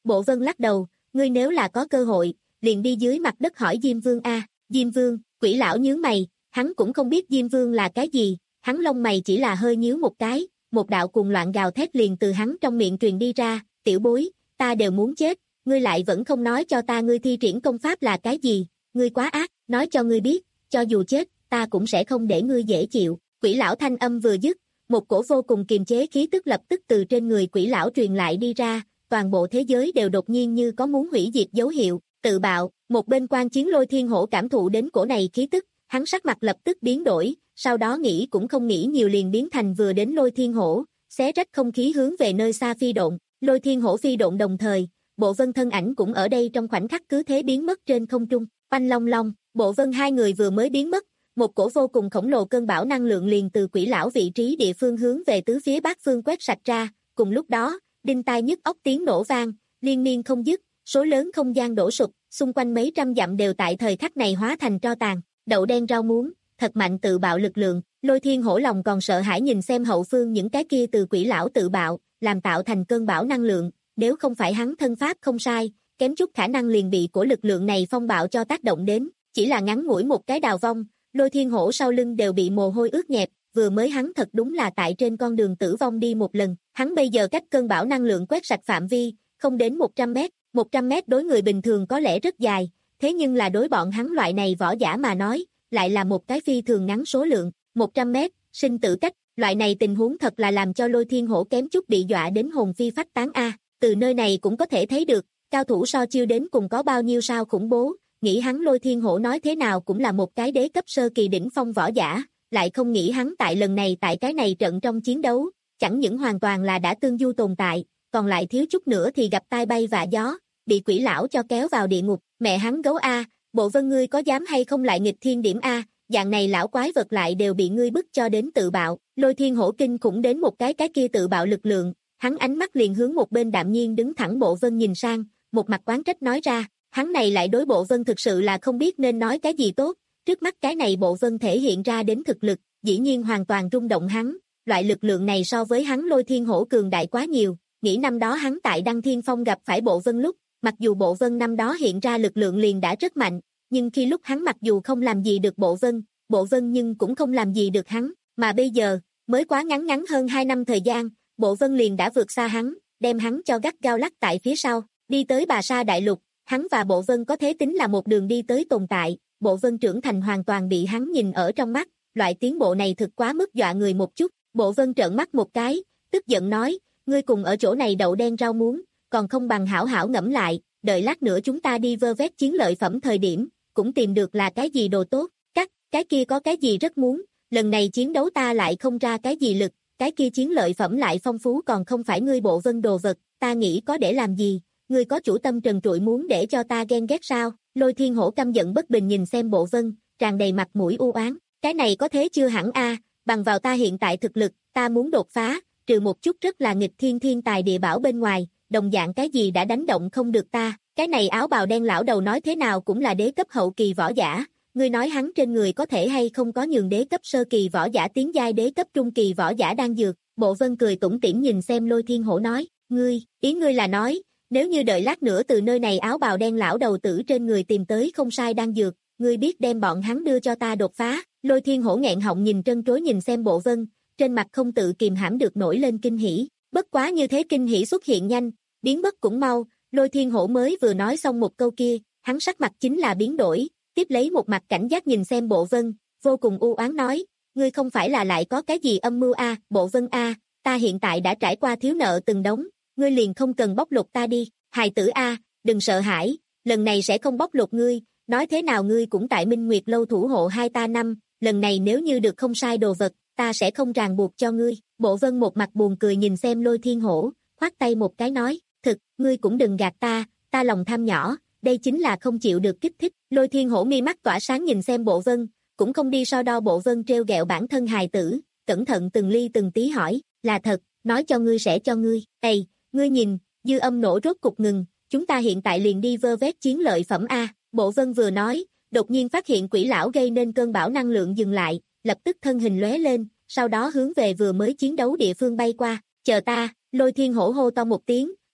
Bộ Vân lắc đầu, ngươi nếu là có cơ hội, liền đi dưới mặt đất hỏi Diêm Vương a. Diêm Vương, Quỷ lão nhướng mày, hắn cũng không biết Diêm Vương là cái gì, hắn lông mày chỉ là hơi nhíu một cái, một đạo cuồng loạn gào thét liền từ hắn trong miệng truyền đi ra, tiểu bối, ta đều muốn chết, ngươi lại vẫn không nói cho ta ngươi thi triển công pháp là cái gì, ngươi quá ác, nói cho ngươi biết, cho dù chết, ta cũng sẽ không để ngươi dễ chịu. Quỷ lão thanh âm vừa dứt, một cổ vô cùng kiềm chế khí tức lập tức từ trên người quỷ lão truyền lại đi ra, toàn bộ thế giới đều đột nhiên như có muốn hủy diệt dấu hiệu, tự bạo, một bên quan chiến Lôi Thiên Hổ cảm thụ đến cổ này khí tức, hắn sắc mặt lập tức biến đổi, sau đó nghĩ cũng không nghĩ nhiều liền biến thành vừa đến Lôi Thiên Hổ, xé rách không khí hướng về nơi xa phi độn, Lôi Thiên Hổ phi độn đồng thời, Bộ Vân thân ảnh cũng ở đây trong khoảnh khắc cứ thế biến mất trên không trung, oanh long long, Bộ Vân hai người vừa mới biến mất, một cổ vô cùng khổng lồ cơn bão năng lượng liền từ quỷ lão vị trí địa phương hướng về tứ phía bát phương quét sạch ra, cùng lúc đó, đinh tai nhức óc tiếng nổ vang, liên miên không dứt, số lớn không gian đổ sụp, xung quanh mấy trăm dặm đều tại thời khắc này hóa thành tro tàn, đậu đen rau muống, thật mạnh tự bạo lực lượng, Lôi Thiên Hổ lòng còn sợ hãi nhìn xem hậu phương những cái kia từ quỷ lão tự bạo, làm tạo thành cơn bão năng lượng, nếu không phải hắn thân pháp không sai, kém chút khả năng liền bị của lực lượng này phong bạo cho tác động đến, chỉ là ngắn ngủi một cái đào vong, Lôi Thiên Hổ sau lưng đều bị mồ hôi ướt nhẹp, vừa mới hắn thật đúng là tại trên con đường tử vong đi một lần, hắn bây giờ cách cơn bão năng lượng quét sạch phạm vi, không đến một trăm mét, một trăm mét đối người bình thường có lẽ rất dài, thế nhưng là đối bọn hắn loại này võ giả mà nói, lại là một cái phi thường ngắn số lượng, một trăm mét, sinh tử cách, loại này tình huống thật là làm cho Lôi Thiên Hổ kém chút bị dọa đến hồn phi phách tán a. Từ nơi này cũng có thể thấy được, cao thủ so chiêu đến cùng có bao nhiêu sao khủng bố, nghĩ hắn Lôi Thiên Hổ nói thế nào cũng là một cái đế cấp sơ kỳ đỉnh phong võ giả, lại không nghĩ hắn tại lần này tại cái này trận trong chiến đấu, chẳng những hoàn toàn là đã tương du tồn tại, còn lại thiếu chút nữa thì gặp tai bay vạ gió, bị quỷ lão cho kéo vào địa ngục, mẹ hắn gấu a, Bộ Vân ngươi có dám hay không lại nghịch thiên điểm a, dạng này lão quái vật lại đều bị ngươi bức cho đến tự bạo, Lôi Thiên Hổ kinh khủng đến một cái cái kia tự bạo lực lượng, hắn ánh mắt liền hướng một bên đạm nhiên đứng thẳng Bộ Vân nhìn sang, một mặt oán trách nói ra, hắn này lại đối Bộ Vân thực sự là không biết nên nói cái gì tốt, trước mắt cái này Bộ Vân thể hiện ra đến thực lực, dĩ nhiên hoàn toàn rung động hắn, loại lực lượng này so với hắn Lôi Thiên Hổ cường đại quá nhiều, nghĩ năm đó hắn tại Đăng Thiên Phong gặp phải Bộ Vân lúc, mặc dù Bộ Vân năm đó hiện ra lực lượng liền đã rất mạnh, nhưng khi lúc hắn mặc dù không làm gì được Bộ Vân, Bộ Vân nhưng cũng không làm gì được hắn, mà bây giờ, mới quá ngắn ngắn hơn hai năm thời gian, Bộ Vân liền đã vượt xa hắn, đem hắn cho gắt gao lắc tại phía sau, đi tới Bà Sa Đại Lục, hắn và Bộ Vân có thế tính là một đường đi tới tồn tại, Bộ Vân trưởng thành hoàn toàn bị hắn nhìn ở trong mắt, loại tiến bộ này thực quá mức dọa người một chút, Bộ Vân trợn mắt một cái, tức giận nói, ngươi cùng ở chỗ này đậu đen rau muống, còn không bằng hảo hảo ngẫm lại, đợi lát nữa chúng ta đi vơ vét chiến lợi phẩm thời điểm, cũng tìm được là cái gì đồ tốt, cắt, cái kia có cái gì rất muốn, lần này chiến đấu ta lại không ra cái gì lực, cái kia chiến lợi phẩm lại phong phú còn không phải ngươi Bộ Vân đồ vật, ta nghĩ có để làm gì, ngươi có chủ tâm trần trụi muốn để cho ta ghen ghét sao, Lôi Thiên Hổ căm giận bất bình nhìn xem Bộ Vân, tràn đầy mặt mũi u oán, cái này có thế chưa hẳn a, bằng vào ta hiện tại thực lực, ta muốn đột phá, trừ một chút rất là nghịch thiên thiên tài địa bảo bên ngoài, đồng dạng cái gì đã đánh động không được ta, cái này áo bào đen lão đầu nói thế nào cũng là đế cấp hậu kỳ võ giả, ngươi nói hắn trên người có thể hay không có nhường đế cấp sơ kỳ võ giả tiến giai đế cấp trung kỳ võ giả đang dược, Bộ Vân cười tủm tỉm nhìn xem Lôi Thiên Hổ nói, ngươi, ý ngươi là nói, nếu như đợi lát nữa từ nơi này áo bào đen lão đầu tử trên người tìm tới không sai đang dược, ngươi biết đem bọn hắn đưa cho ta đột phá, Lôi Thiên Hổ nghẹn họng nhìn trân trối nhìn xem Bộ Vân, trên mặt không tự kìm hãm được nổi lên kinh hỉ, bất quá như thế kinh hỉ xuất hiện nhanh, biến mất cũng mau, Lôi Thiên Hổ mới vừa nói xong một câu kia, hắn sắc mặt chính là biến đổi, tiếp lấy một mặt cảnh giác nhìn xem Bộ Vân, vô cùng u oán nói, ngươi không phải là lại có cái gì âm mưu a, Bộ Vân a, ta hiện tại đã trải qua thiếu nợ từng đống, ngươi liền không cần bóc lột ta đi, hài tử a, đừng sợ hãi, lần này sẽ không bóc lột ngươi, nói thế nào ngươi cũng tại Minh Nguyệt lâu thủ hộ hai ta năm, lần này nếu như được không sai đồ vật, ta sẽ không ràng buộc cho ngươi, Bộ Vân một mặt buồn cười nhìn xem Lôi Thiên Hổ, khoát tay một cái nói, thực, ngươi cũng đừng gạt ta, ta lòng tham nhỏ, đây chính là không chịu được kích thích, Lôi Thiên Hổ mi mắt tỏa sáng nhìn xem Bộ Vân, cũng không đi so đo Bộ Vân treo gẹo bản thân hài tử, cẩn thận từng ly từng tí hỏi, là thật, nói cho ngươi sẽ cho ngươi, ây, ngươi nhìn, dư âm nổ rốt cục ngừng, chúng ta hiện tại liền đi vơ vét chiến lợi phẩm a, Bộ Vân vừa nói, đột nhiên phát hiện quỷ lão gây nên cơn bão năng lượng dừng lại, lập tức thân hình lóe lên, sau đó hướng về vừa mới chiến đấu địa phương bay qua, chờ ta, Lôi Thiên Hổ hô to một tiếng,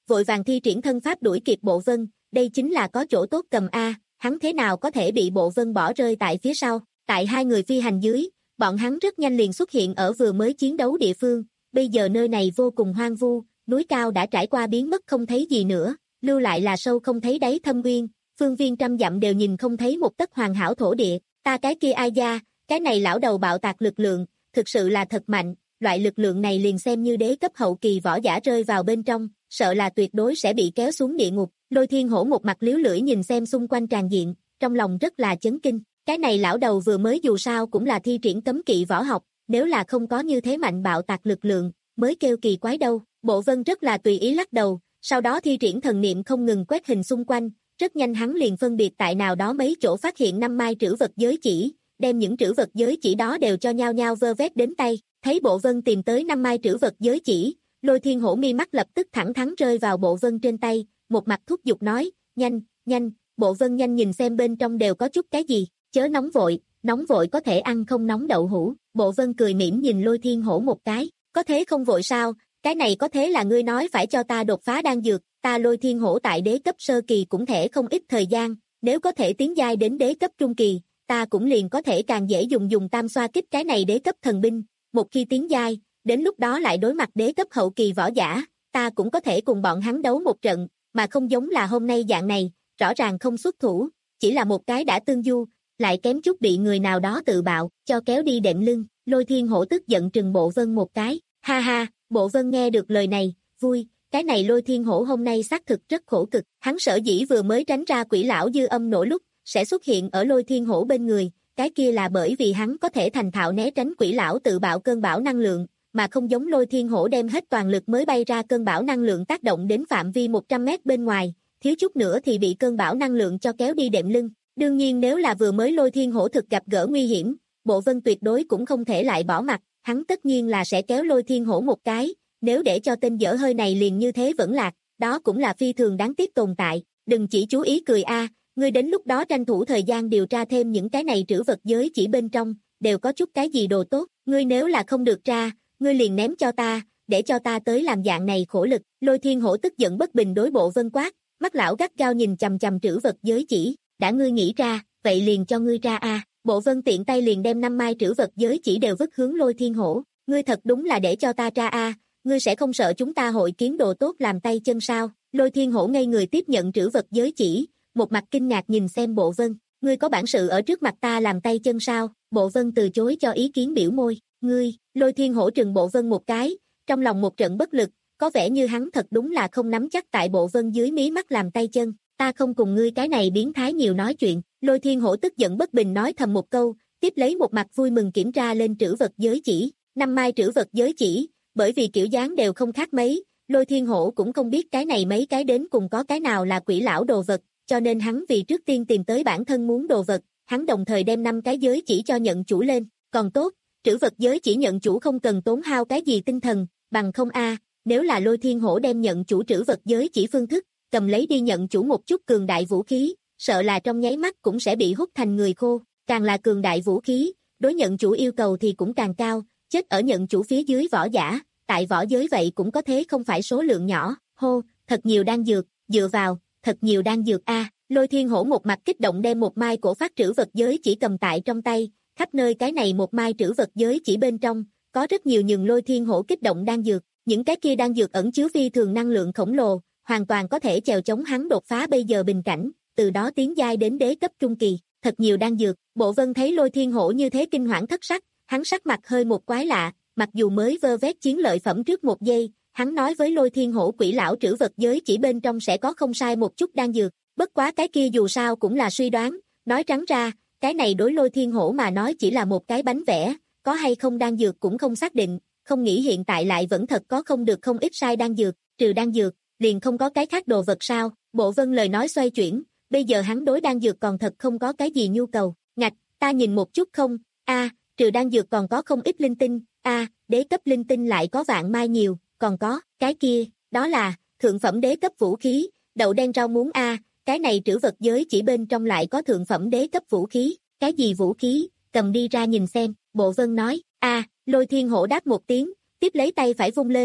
vội vàng thi triển thân pháp đuổi kịp Bộ Vân, đây chính là có chỗ tốt cầm a, hắn thế nào có thể bị Bộ Vân bỏ rơi tại phía sau, tại hai người phi hành dưới, bọn hắn rất nhanh liền xuất hiện ở vừa mới chiến đấu địa phương, bây giờ nơi này vô cùng hoang vu, núi cao đã trải qua biến mất không thấy gì nữa, lưu lại là sâu không thấy đáy thâm uyên, phương viên trăm dặm đều nhìn không thấy một tấc hoàn hảo thổ địa, ta cái kia ai da, cái này lão đầu bạo tạc lực lượng, thực sự là thật mạnh, loại lực lượng này liền xem như đế cấp hậu kỳ võ giả rơi vào bên trong, sợ là tuyệt đối sẽ bị kéo xuống địa ngục, Lôi Thiên Hổ một mặt liếu lưỡi nhìn xem xung quanh tràn diện, trong lòng rất là chấn kinh, cái này lão đầu vừa mới dù sao cũng là thi triển cấm kỵ võ học, nếu là không có như thế mạnh bạo tạc lực lượng, mới kêu kỳ quái đâu, Bộ Vân rất là tùy ý lắc đầu, sau đó thi triển thần niệm không ngừng quét hình xung quanh, rất nhanh hắn liền phân biệt tại nào đó mấy chỗ phát hiện năm mai trữ vật giới chỉ, đem những trữ vật giới chỉ đó đều cho nhau nhau vơ vét đến tay, thấy Bộ Vân tìm tới năm mai trữ vật giới chỉ, Lôi Thiên Hổ mi mắt lập tức thẳng thắn rơi vào Bộ Vân trên tay, một mặt thúc giục nói, nhanh, nhanh, Bộ Vân nhanh nhìn xem bên trong đều có chút cái gì, chớ nóng vội, nóng vội có thể ăn không nóng đậu hũ, Bộ Vân cười mỉm nhìn Lôi Thiên Hổ một cái, có thế không vội sao, cái này có thế là ngươi nói phải cho ta đột phá đan dược, ta Lôi Thiên Hổ tại đế cấp sơ kỳ cũng thể không ít thời gian, nếu có thể tiến giai đến đế cấp trung kỳ, ta cũng liền có thể càng dễ dùng dùng tam xoa kích cái này đế cấp thần binh, một khi tiến giai, đến lúc đó lại đối mặt đế cấp hậu kỳ võ giả, ta cũng có thể cùng bọn hắn đấu một trận, mà không giống là hôm nay dạng này, rõ ràng không xuất thủ, chỉ là một cái đã tương du, lại kém chút bị người nào đó tự bạo, cho kéo đi đệm lưng, Lôi Thiên Hổ tức giận trừng Bộ Vân một cái, ha ha, Bộ Vân nghe được lời này, vui, cái này Lôi Thiên Hổ hôm nay xác thực rất khổ cực, hắn sở dĩ vừa mới tránh ra quỷ lão dư âm nổ lúc, sẽ xuất hiện ở Lôi Thiên Hổ bên người, cái kia là bởi vì hắn có thể thành thạo né tránh quỷ lão tự bạo cơn bão năng lượng, mà không giống Lôi Thiên Hổ đem hết toàn lực mới bay ra cơn bão năng lượng tác động đến phạm vi một trăm mét bên ngoài, thiếu chút nữa thì bị cơn bão năng lượng cho kéo đi đệm lưng. Đương nhiên nếu là vừa mới Lôi Thiên Hổ thực gặp gỡ nguy hiểm, Bộ Vân tuyệt đối cũng không thể lại bỏ mặt, hắn tất nhiên là sẽ kéo Lôi Thiên Hổ một cái, nếu để cho tên dở hơi này liền như thế vẫn lạc, đó cũng là phi thường đáng tiếc tồn tại, đừng chỉ chú ý cười a, ngươi đến lúc đó tranh thủ thời gian điều tra thêm những cái này trữ vật giới chỉ bên trong, đều có chút cái gì đồ tốt, ngươi nếu là không được tra, ngươi liền ném cho ta, để cho ta tới làm dạng này khổ lực, Lôi Thiên Hổ tức giận bất bình đối Bộ Vân quát, mắt lão gắt gao nhìn chằm chằm trữ vật giới chỉ, đã ngươi nghĩ ra, vậy liền cho ngươi ra a, Bộ Vân tiện tay liền đem năm mai trữ vật giới chỉ đều vứt hướng Lôi Thiên Hổ, ngươi thật đúng là để cho ta ra a, ngươi sẽ không sợ chúng ta hội kiến đồ tốt làm tay chân sao, Lôi Thiên Hổ ngây người tiếp nhận trữ vật giới chỉ, một mặt kinh ngạc nhìn xem Bộ Vân, ngươi có bản sự ở trước mặt ta làm tay chân sao, Bộ Vân từ chối cho ý kiến biểu môi, ngươi, Lôi Thiên Hổ trừng Bộ Vân một cái, trong lòng một trận bất lực, có vẻ như hắn thật đúng là không nắm chắc tại Bộ Vân dưới mí mắt làm tay chân, ta không cùng ngươi cái này biến thái nhiều nói chuyện, Lôi Thiên Hổ tức giận bất bình nói thầm một câu, tiếp lấy một mặt vui mừng kiểm tra lên trữ vật giới chỉ, năm mai trữ vật giới chỉ, bởi vì kiểu dáng đều không khác mấy, Lôi Thiên Hổ cũng không biết cái này mấy cái đến cùng có cái nào là quỷ lão đồ vật, cho nên hắn vì trước tiên tìm tới bản thân muốn đồ vật, hắn đồng thời đem năm cái giới chỉ cho nhận chủ lên, còn tốt, trữ vật giới chỉ nhận chủ không cần tốn hao cái gì tinh thần, bằng không a, nếu là Lôi Thiên Hổ đem nhận chủ trữ vật giới chỉ phương thức, cầm lấy đi nhận chủ một chút cường đại vũ khí, sợ là trong nháy mắt cũng sẽ bị hút thành người khô, càng là cường đại vũ khí, đối nhận chủ yêu cầu thì cũng càng cao, chết ở nhận chủ phía dưới võ giả, tại võ giới vậy cũng có thế không phải số lượng nhỏ, hô, thật nhiều đan dược, dựa vào, thật nhiều đan dược a, Lôi Thiên Hổ một mặt kích động đem một mai cổ phát trữ vật giới chỉ cầm tại trong tay, khắp nơi cái này một mai trữ vật giới chỉ bên trong, có rất nhiều nhường Lôi Thiên Hổ kích động đan dược, những cái kia đan dược ẩn chứa phi thường năng lượng khổng lồ, hoàn toàn có thể chèo chống hắn đột phá bây giờ bình cảnh, từ đó tiến giai đến đế cấp trung kỳ, thật nhiều đan dược, Bộ Vân thấy Lôi Thiên Hổ như thế kinh hoảng thất sắc, hắn sắc mặt hơi một quái lạ, mặc dù mới vơ vét chiến lợi phẩm trước một giây, hắn nói với Lôi Thiên Hổ quỷ lão trữ vật giới chỉ bên trong sẽ có không sai một chút đan dược, bất quá cái kia dù sao cũng là suy đoán, nói trắng ra, cái này đối Lôi Thiên Hổ mà nói chỉ là một cái bánh vẽ, có hay không đan dược cũng không xác định, không nghĩ hiện tại lại vẫn thật có không được không ít sai đan dược, trừ đan dược, liền không có cái khác đồ vật sao, Bộ Vân lời nói xoay chuyển, bây giờ hắn đối đan dược còn thật không có cái gì nhu cầu, ngạch, ta nhìn một chút không, a, trừ đan dược còn có không ít linh tinh, a, đế cấp linh tinh lại có vạn mai nhiều, còn có, cái kia, đó là, thượng phẩm đế cấp vũ khí, đậu đen rau muống a, cái này trữ vật giới chỉ bên trong lại có thượng phẩm đế cấp vũ khí, cái gì vũ khí, cầm đi ra nhìn xem, Bộ Vân nói, a, Lôi Thiên Hổ đáp một tiếng, tiếp lấy tay phải vung lên,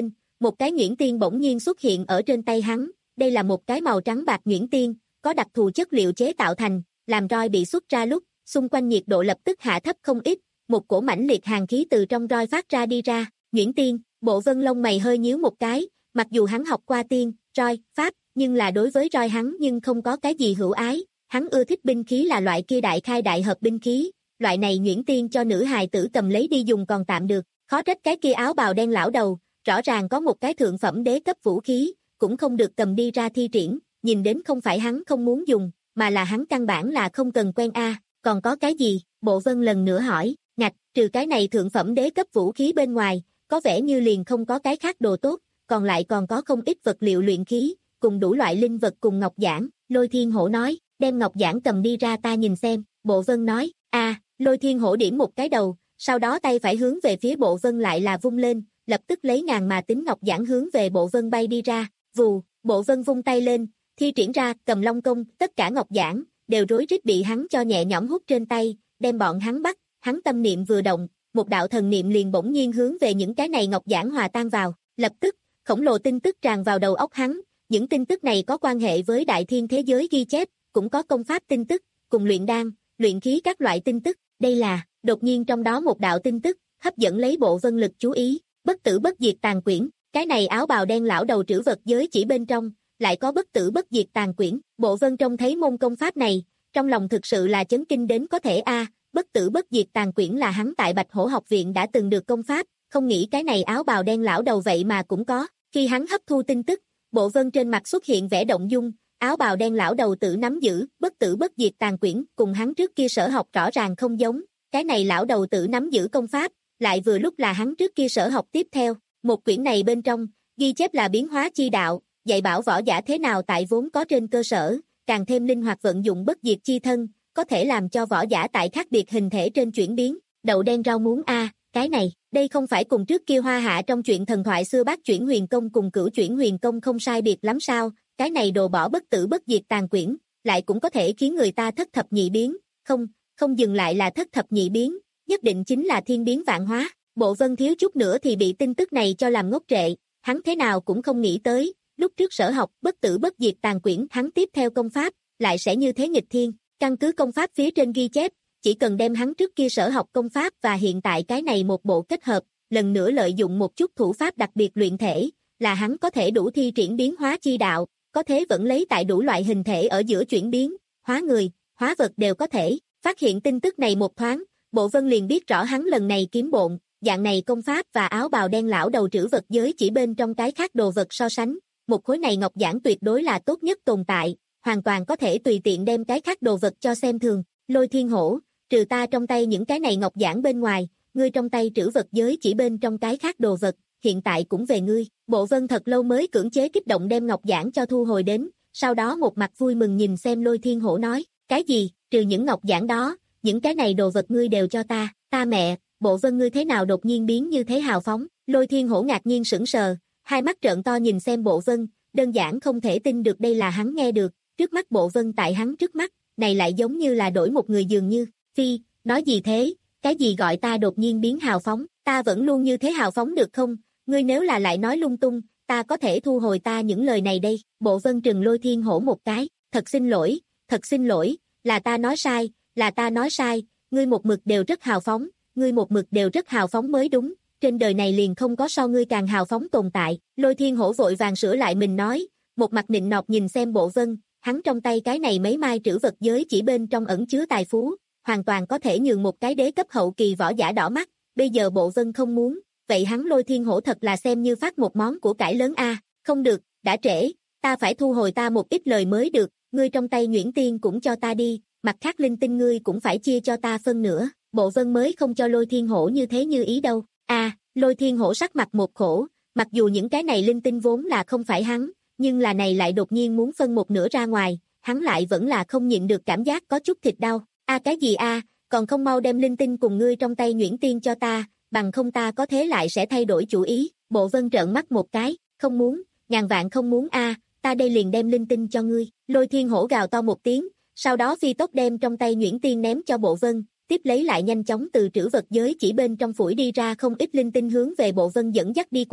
một cái nhuyễn tiên bỗng nhiên xuất hiện ở trên tay hắn, đây là một cái màu trắng bạc nhuyễn tiên, có đặc thù chất liệu chế tạo thành, làm roi bị xuất ra lúc, xung quanh nhiệt độ lập tức hạ thấp không ít, một cổ mãnh liệt hàn khí từ trong roi phát ra đi ra, nhuyễn tiên, Bộ Vân lông mày hơi nhíu một cái, mặc dù hắn học qua tiên, roi, pháp, nhưng là đối với roi hắn nhưng không có cái gì hữu ái, hắn ưa thích binh khí là loại kia đại khai đại hợp binh khí, loại này nhuyễn tiên cho nữ hài tử cầm lấy đi dùng còn tạm được, khó trách cái kia áo bào đen lão đầu, rõ ràng có một cái thượng phẩm đế cấp vũ khí, cũng không được cầm đi ra thi triển, nhìn đến không phải hắn không muốn dùng, mà là hắn căn bản là không cần quen a, còn có cái gì? Bộ Vân lần nữa hỏi, ngạch, trừ cái này thượng phẩm đế cấp vũ khí bên ngoài, có vẻ như liền không có cái khác đồ tốt, còn lại còn có không ít vật liệu luyện khí, cùng đủ loại linh vật cùng ngọc giản, Lôi Thiên Hổ nói, đem ngọc giản cầm đi ra ta nhìn xem, Bộ Vân nói, a, Lôi Thiên Hổ điểm một cái đầu, sau đó tay phải hướng về phía Bộ Vân lại là vung lên, lập tức lấy ngàn mà tính ngọc giản hướng về Bộ Vân bay đi ra, vù, Bộ Vân vung tay lên, thi triển ra cầm long công, tất cả ngọc giản, đều rối rít bị hắn cho nhẹ nhõm hút trên tay, đem bọn hắn bắt, hắn tâm niệm vừa động, một đạo thần niệm liền bỗng nhiên hướng về những cái này ngọc giản hòa tan vào, lập tức, khổng lồ tin tức tràn vào đầu óc hắn, những tin tức này có quan hệ với đại thiên thế giới ghi chép, cũng có công pháp tin tức, cùng luyện đan, luyện khí các loại tin tức, đây là, đột nhiên trong đó một đạo tin tức, hấp dẫn lấy Bộ Vân lực chú ý, bất tử bất diệt tàn quyển, cái này áo bào đen lão đầu trữ vật giới chỉ bên trong, lại có bất tử bất diệt tàn quyển, Bộ Vân trông thấy môn công pháp này, trong lòng thực sự là chấn kinh đến có thể a, bất tử bất diệt tàn quyển là hắn tại Bạch Hổ học viện đã từng được công pháp, không nghĩ cái này áo bào đen lão đầu vậy mà cũng có, khi hắn hấp thu tin tức, Bộ Vân trên mặt xuất hiện vẻ động dung, áo bào đen lão đầu tự nắm giữ, bất tử bất diệt tàn quyển, cùng hắn trước kia sở học rõ ràng không giống, cái này lão đầu tự nắm giữ công pháp, lại vừa lúc là hắn trước kia sở học tiếp theo, một quyển này bên trong, ghi chép là biến hóa chi đạo, dạy bảo võ giả thế nào tại vốn có trên cơ sở, càng thêm linh hoạt vận dụng bất diệt chi thân, có thể làm cho võ giả tại khác biệt hình thể trên chuyển biến, đậu đen rau muống a, cái này, đây không phải cùng trước kia Hoa Hạ trong chuyện thần thoại xưa bát chuyển huyền công cùng cửu chuyển huyền công không sai biệt lắm sao, cái này đồ bỏ bất tử bất diệt tàn quyển, lại cũng có thể khiến người ta thất thập nhị biến, không, không dừng lại là thất thập nhị biến, nhất định chính là thiên biến vạn hóa, Bộ Vân thiếu chút nữa thì bị tin tức này cho làm ngốc trệ, hắn thế nào cũng không nghĩ tới, lúc trước sở học bất tử bất diệt tàn quyển hắn tiếp theo công pháp, lại sẽ như thế nghịch thiên, căn cứ công pháp phía trên ghi chép, chỉ cần đem hắn trước kia sở học công pháp và hiện tại cái này một bộ kết hợp, lần nữa lợi dụng một chút thủ pháp đặc biệt luyện thể, là hắn có thể đủ thi triển biến hóa chi đạo, có thế vẫn lấy tại đủ loại hình thể ở giữa chuyển biến, hóa người, hóa vật đều có thể, phát hiện tin tức này một thoáng, Bộ Vân liền biết rõ hắn lần này kiếm bộn, dạng này công pháp và áo bào đen lão đầu trữ vật giới chỉ bên trong cái khác đồ vật so sánh, một khối này ngọc giản tuyệt đối là tốt nhất tồn tại, hoàn toàn có thể tùy tiện đem cái khác đồ vật cho xem thường, Lôi Thiên Hổ, trừ ta trong tay những cái này ngọc giản bên ngoài, ngươi trong tay trữ vật giới chỉ bên trong cái khác đồ vật, hiện tại cũng về ngươi, Bộ Vân thật lâu mới cưỡng chế kích động đem ngọc giản cho thu hồi đến, sau đó một mặt vui mừng nhìn xem Lôi Thiên Hổ nói, cái gì, trừ những ngọc giản đó, những cái này đồ vật ngươi đều cho ta, ta mẹ, Bộ Vân ngươi thế nào đột nhiên biến như thế hào phóng, Lôi Thiên Hổ ngạc nhiên sững sờ, hai mắt trợn to nhìn xem Bộ Vân, đơn giản không thể tin được đây là hắn nghe được, trước mắt Bộ Vân tại hắn trước mắt, này lại giống như là đổi một người dường như, phi, nói gì thế, cái gì gọi ta đột nhiên biến hào phóng, ta vẫn luôn như thế hào phóng được không, ngươi nếu là lại nói lung tung, ta có thể thu hồi ta những lời này đây, Bộ Vân trừng Lôi Thiên Hổ một cái, thật xin lỗi, thật xin lỗi, là ta nói sai, là ta nói sai, ngươi một mực đều rất hào phóng, ngươi một mực đều rất hào phóng mới đúng, trên đời này liền không có so ngươi càng hào phóng tồn tại, Lôi Thiên Hổ vội vàng sửa lại mình nói, một mặt nịnh nọt nhìn xem Bộ Vân, hắn trong tay cái này mấy mai trữ vật giới chỉ bên trong ẩn chứa tài phú, hoàn toàn có thể nhường một cái đế cấp hậu kỳ võ giả đỏ mắt, bây giờ Bộ Vân không muốn, vậy hắn Lôi Thiên Hổ thật là xem như phát một món của cải lớn a, không được, đã trễ, ta phải thu hồi ta một ít lời mới được, ngươi trong tay nhuyễn tiên cũng cho ta đi, mặt khác linh tinh ngươi cũng phải chia cho ta phân nữa, Bộ Vân mới không cho Lôi Thiên Hổ như thế như ý đâu, a, Lôi Thiên Hổ sắc mặt một khổ, mặc dù những cái này linh tinh vốn là không phải hắn, nhưng là này lại đột nhiên muốn phân một nửa ra ngoài, hắn lại vẫn là không nhịn được cảm giác có chút thịt đau, a cái gì a, còn không mau đem linh tinh cùng ngươi trong tay nhuyễn tiên cho ta, bằng không ta có thế lại sẽ thay đổi chủ ý, Bộ Vân trợn mắt một cái, không muốn, ngàn vạn không muốn a, ta đây liền đem linh tinh cho ngươi, Lôi Thiên Hổ gào to một tiếng, sau đó phi tốc đem trong tay nhuyễn tiên ném cho Bộ Vân, tiếp lấy lại nhanh chóng từ trữ vật giới chỉ bên trong phủi đi ra không ít linh tinh hướng về Bộ Vân dẫn dắt đi qua,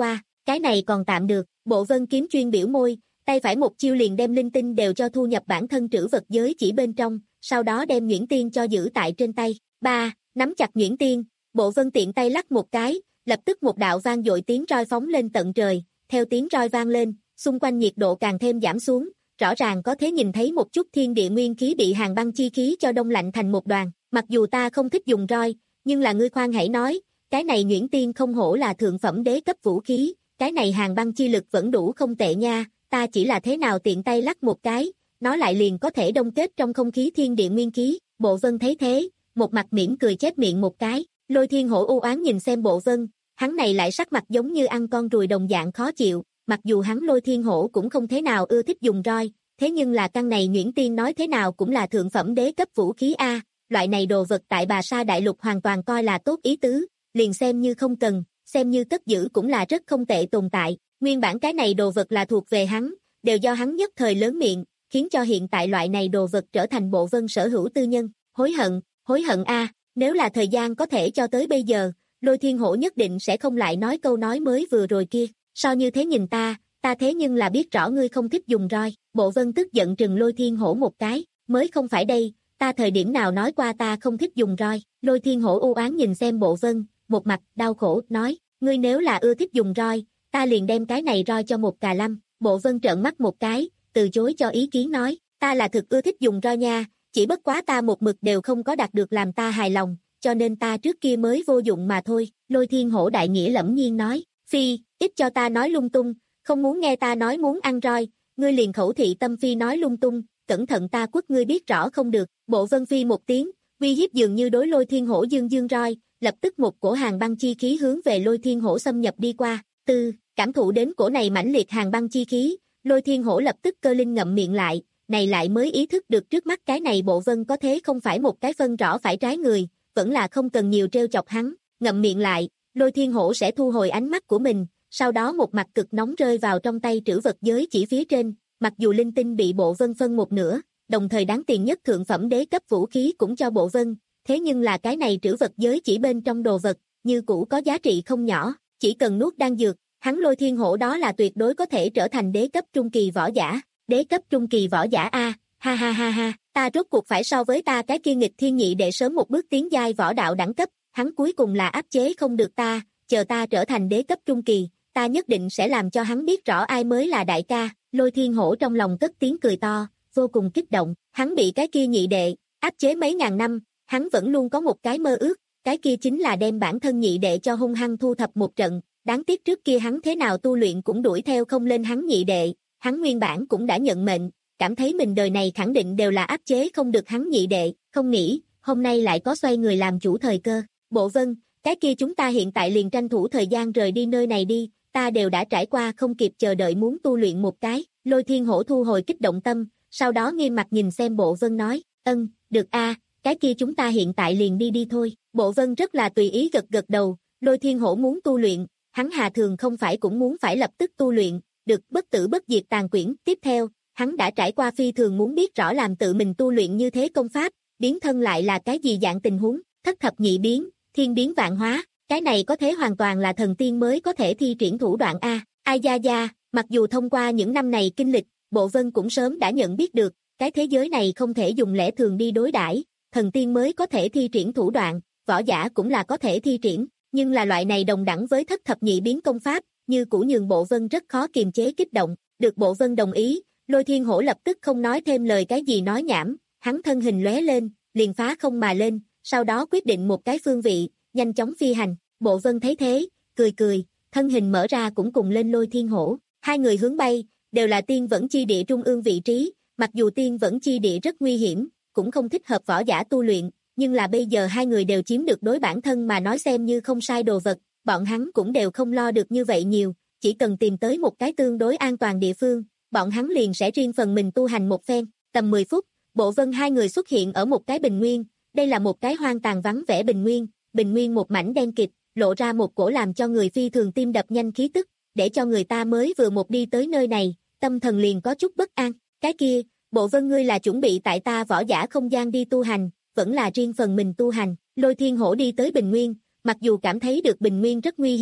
cái này còn tạm được, Bộ Vân Kiếm chuyên biểu môi, tay phải một chiêu liền đem linh tinh đều cho thu nhập bản thân trữ vật giới chỉ bên trong, sau đó đem nhuyễn tiên cho giữ tại trên tay. Ba, nắm chặt nhuyễn tiên, Bộ Vân tiện tay lắc một cái, lập tức một đạo vang dội tiếng roi phóng lên tận trời, theo tiếng roi vang lên, xung quanh nhiệt độ càng thêm giảm xuống, rõ ràng có thể nhìn thấy một chút thiên địa nguyên khí bị hàn băng chi khí cho đông lạnh thành một đoàn, mặc dù ta không thích dùng roi, nhưng là ngươi khoan hãy nói, cái này nhuyễn tiên không hổ là thượng phẩm đế cấp vũ khí, cái này hàn băng chi lực vẫn đủ không tệ nha, ta chỉ là thế nào tiện tay lắc một cái, nó lại liền có thể đông kết trong không khí thiên địa nguyên khí. Bộ Vân thấy thế, một mặt mỉm cười chép miệng một cái, Lôi Thiên Hổ u oán nhìn xem Bộ Vân, hắn này lại sắc mặt giống như ăn con ruồi đồng dạng khó chịu, mặc dù hắn Lôi Thiên Hổ cũng không thế nào ưa thích dùng roi, thế nhưng là căn này nhuyễn tiên nói thế nào cũng là thượng phẩm đế cấp vũ khí A, loại này đồ vật tại Bà Sa Đại Lục hoàn toàn coi là tốt ý tứ, liền xem như không cần, xem như cất giữ cũng là rất không tệ tồn tại, nguyên bản cái này đồ vật là thuộc về hắn, đều do hắn nhất thời lớn miệng, khiến cho hiện tại loại này đồ vật trở thành Bộ Vân sở hữu tư nhân, hối hận, hối hận a, nếu là thời gian có thể cho tới bây giờ, Lôi Thiên Hổ nhất định sẽ không lại nói câu nói mới vừa rồi kia, sao như thế nhìn ta, ta thế nhưng là biết rõ ngươi không thích dùng roi, Bộ Vân tức giận trừng Lôi Thiên Hổ một cái, mới không phải đây, ta thời điểm nào nói qua ta không thích dùng roi, Lôi Thiên Hổ u oán nhìn xem Bộ Vân, một mặt đau khổ, nói, ngươi nếu là ưa thích dùng roi, ta liền đem cái này roi cho một cà lâm, Bộ Vân trợn mắt một cái, từ chối cho ý kiến nói, ta là thực ưa thích dùng roi nha, chỉ bất quá ta một mực đều không có đạt được làm ta hài lòng, cho nên ta trước kia mới vô dụng mà thôi, Lôi Thiên Hổ đại nghĩa lẫm nhiên nói, phi, ít cho ta nói lung tung, không muốn nghe ta nói muốn ăn roi, ngươi liền khẩu thị tâm phi nói lung tung, cẩn thận ta quất ngươi biết rõ không được, Bộ Vân phi một tiếng, uy hiếp dường như đối Lôi Thiên Hổ dương dương roi, lập tức một cổ hàn băng chi khí hướng về Lôi Thiên Hổ xâm nhập đi qua, tư, cảm thụ đến cổ này mãnh liệt hàn băng chi khí, Lôi Thiên Hổ lập tức cơ linh ngậm miệng lại, này lại mới ý thức được trước mắt cái này Bộ Vân có thế không phải một cái phân rõ phải trái người, vẫn là không cần nhiều trêu chọc hắn, ngậm miệng lại, Lôi Thiên Hổ sẽ thu hồi ánh mắt của mình, sau đó một mặt cực nóng rơi vào trong tay trữ vật giới chỉ phía trên, mặc dù linh tinh bị Bộ Vân phân một nửa, đồng thời đáng tiền nhất thượng phẩm đế cấp vũ khí cũng cho Bộ Vân, thế nhưng là cái này trữ vật giới chỉ bên trong đồ vật, như cũ có giá trị không nhỏ, chỉ cần nuốt đan dược, hắn Lôi Thiên Hổ đó là tuyệt đối có thể trở thành đế cấp trung kỳ võ giả, đế cấp trung kỳ võ giả a, ha ha ha ha, ta rốt cuộc phải so với ta cái kia nghịch thiên nhị đệ sớm một bước tiến giai võ đạo đẳng cấp, hắn cuối cùng là áp chế không được ta, chờ ta trở thành đế cấp trung kỳ, ta nhất định sẽ làm cho hắn biết rõ ai mới là đại ca, Lôi Thiên Hổ trong lòng cất tiếng cười to, vô cùng kích động, hắn bị cái kia nhị đệ áp chế mấy ngàn năm, hắn vẫn luôn có một cái mơ ước, cái kia chính là đem bản thân nhị đệ cho hung hăng thu thập một trận, đáng tiếc trước kia hắn thế nào tu luyện cũng đuổi theo không lên hắn nhị đệ, hắn nguyên bản cũng đã nhận mệnh, cảm thấy mình đời này khẳng định đều là áp chế không được hắn nhị đệ, không nghĩ, hôm nay lại có xoay người làm chủ thời cơ, Bộ Vân, cái kia chúng ta hiện tại liền tranh thủ thời gian rời đi nơi này đi, ta đều đã trải qua không kịp chờ đợi muốn tu luyện một cái, Lôi Thiên Hổ thu hồi kích động tâm, sau đó nghiêm mặt nhìn xem Bộ Vân nói, ân, được a, cái kia chúng ta hiện tại liền đi đi thôi, Bộ Vân rất là tùy ý gật gật đầu, Lôi Thiên Hổ muốn tu luyện, hắn Hà Thường không phải cũng muốn phải lập tức tu luyện, được bất tử bất diệt tàn quyển, tiếp theo, hắn đã trải qua phi thường muốn biết rõ làm tự mình tu luyện như thế công pháp, biến thân lại là cái gì dạng tình huống, thất thập nhị biến, thiên biến vạn hóa, cái này có thể hoàn toàn là thần tiên mới có thể thi triển thủ đoạn a. Ai da da, mặc dù thông qua những năm này kinh lịch, Bộ Vân cũng sớm đã nhận biết được, cái thế giới này không thể dùng lẽ thường đi đối đãi, thần tiên mới có thể thi triển thủ đoạn, võ giả cũng là có thể thi triển, nhưng là loại này đồng đẳng với thất thập nhị biến công pháp, như cũ nhường Bộ Vân rất khó kiềm chế kích động, được Bộ Vân đồng ý, Lôi Thiên Hổ lập tức không nói thêm lời cái gì nói nhảm, hắn thân hình lóe lên, liền phá không mà lên, sau đó quyết định một cái phương vị, nhanh chóng phi hành, Bộ Vân thấy thế, cười cười, thân hình mở ra cũng cùng lên Lôi Thiên Hổ, hai người hướng bay, đều là tiên vẫn chi địa trung ương vị trí, mặc dù tiên vẫn chi địa rất nguy hiểm, cũng không thích hợp võ giả tu luyện, nhưng là bây giờ hai người đều chiếm được đối bản thân mà nói xem như không sai đồ vật, bọn hắn cũng đều không lo được như vậy nhiều, chỉ cần tìm tới một cái tương đối an toàn địa phương, bọn hắn liền sẽ riêng phần mình tu hành một phen, tầm mười phút, Bộ Vân hai người xuất hiện ở một cái bình nguyên, đây là một cái hoang tàn vắng vẻ bình nguyên, bình nguyên một mảnh đen kịt, lộ ra một cổ làm cho người phi thường tim đập nhanh khí tức, để cho người ta mới vừa một đi tới nơi này, tâm thần liền có chút bất an, cái kia, Bộ Vân ngươi là chuẩn bị tại ta võ giả không gian đi tu hành, vẫn là riêng phần mình tu hành, Lôi Thiên Hổ đi tới bình nguyên, mặc dù cảm thấy được bình nguyên rất nguy hiểm,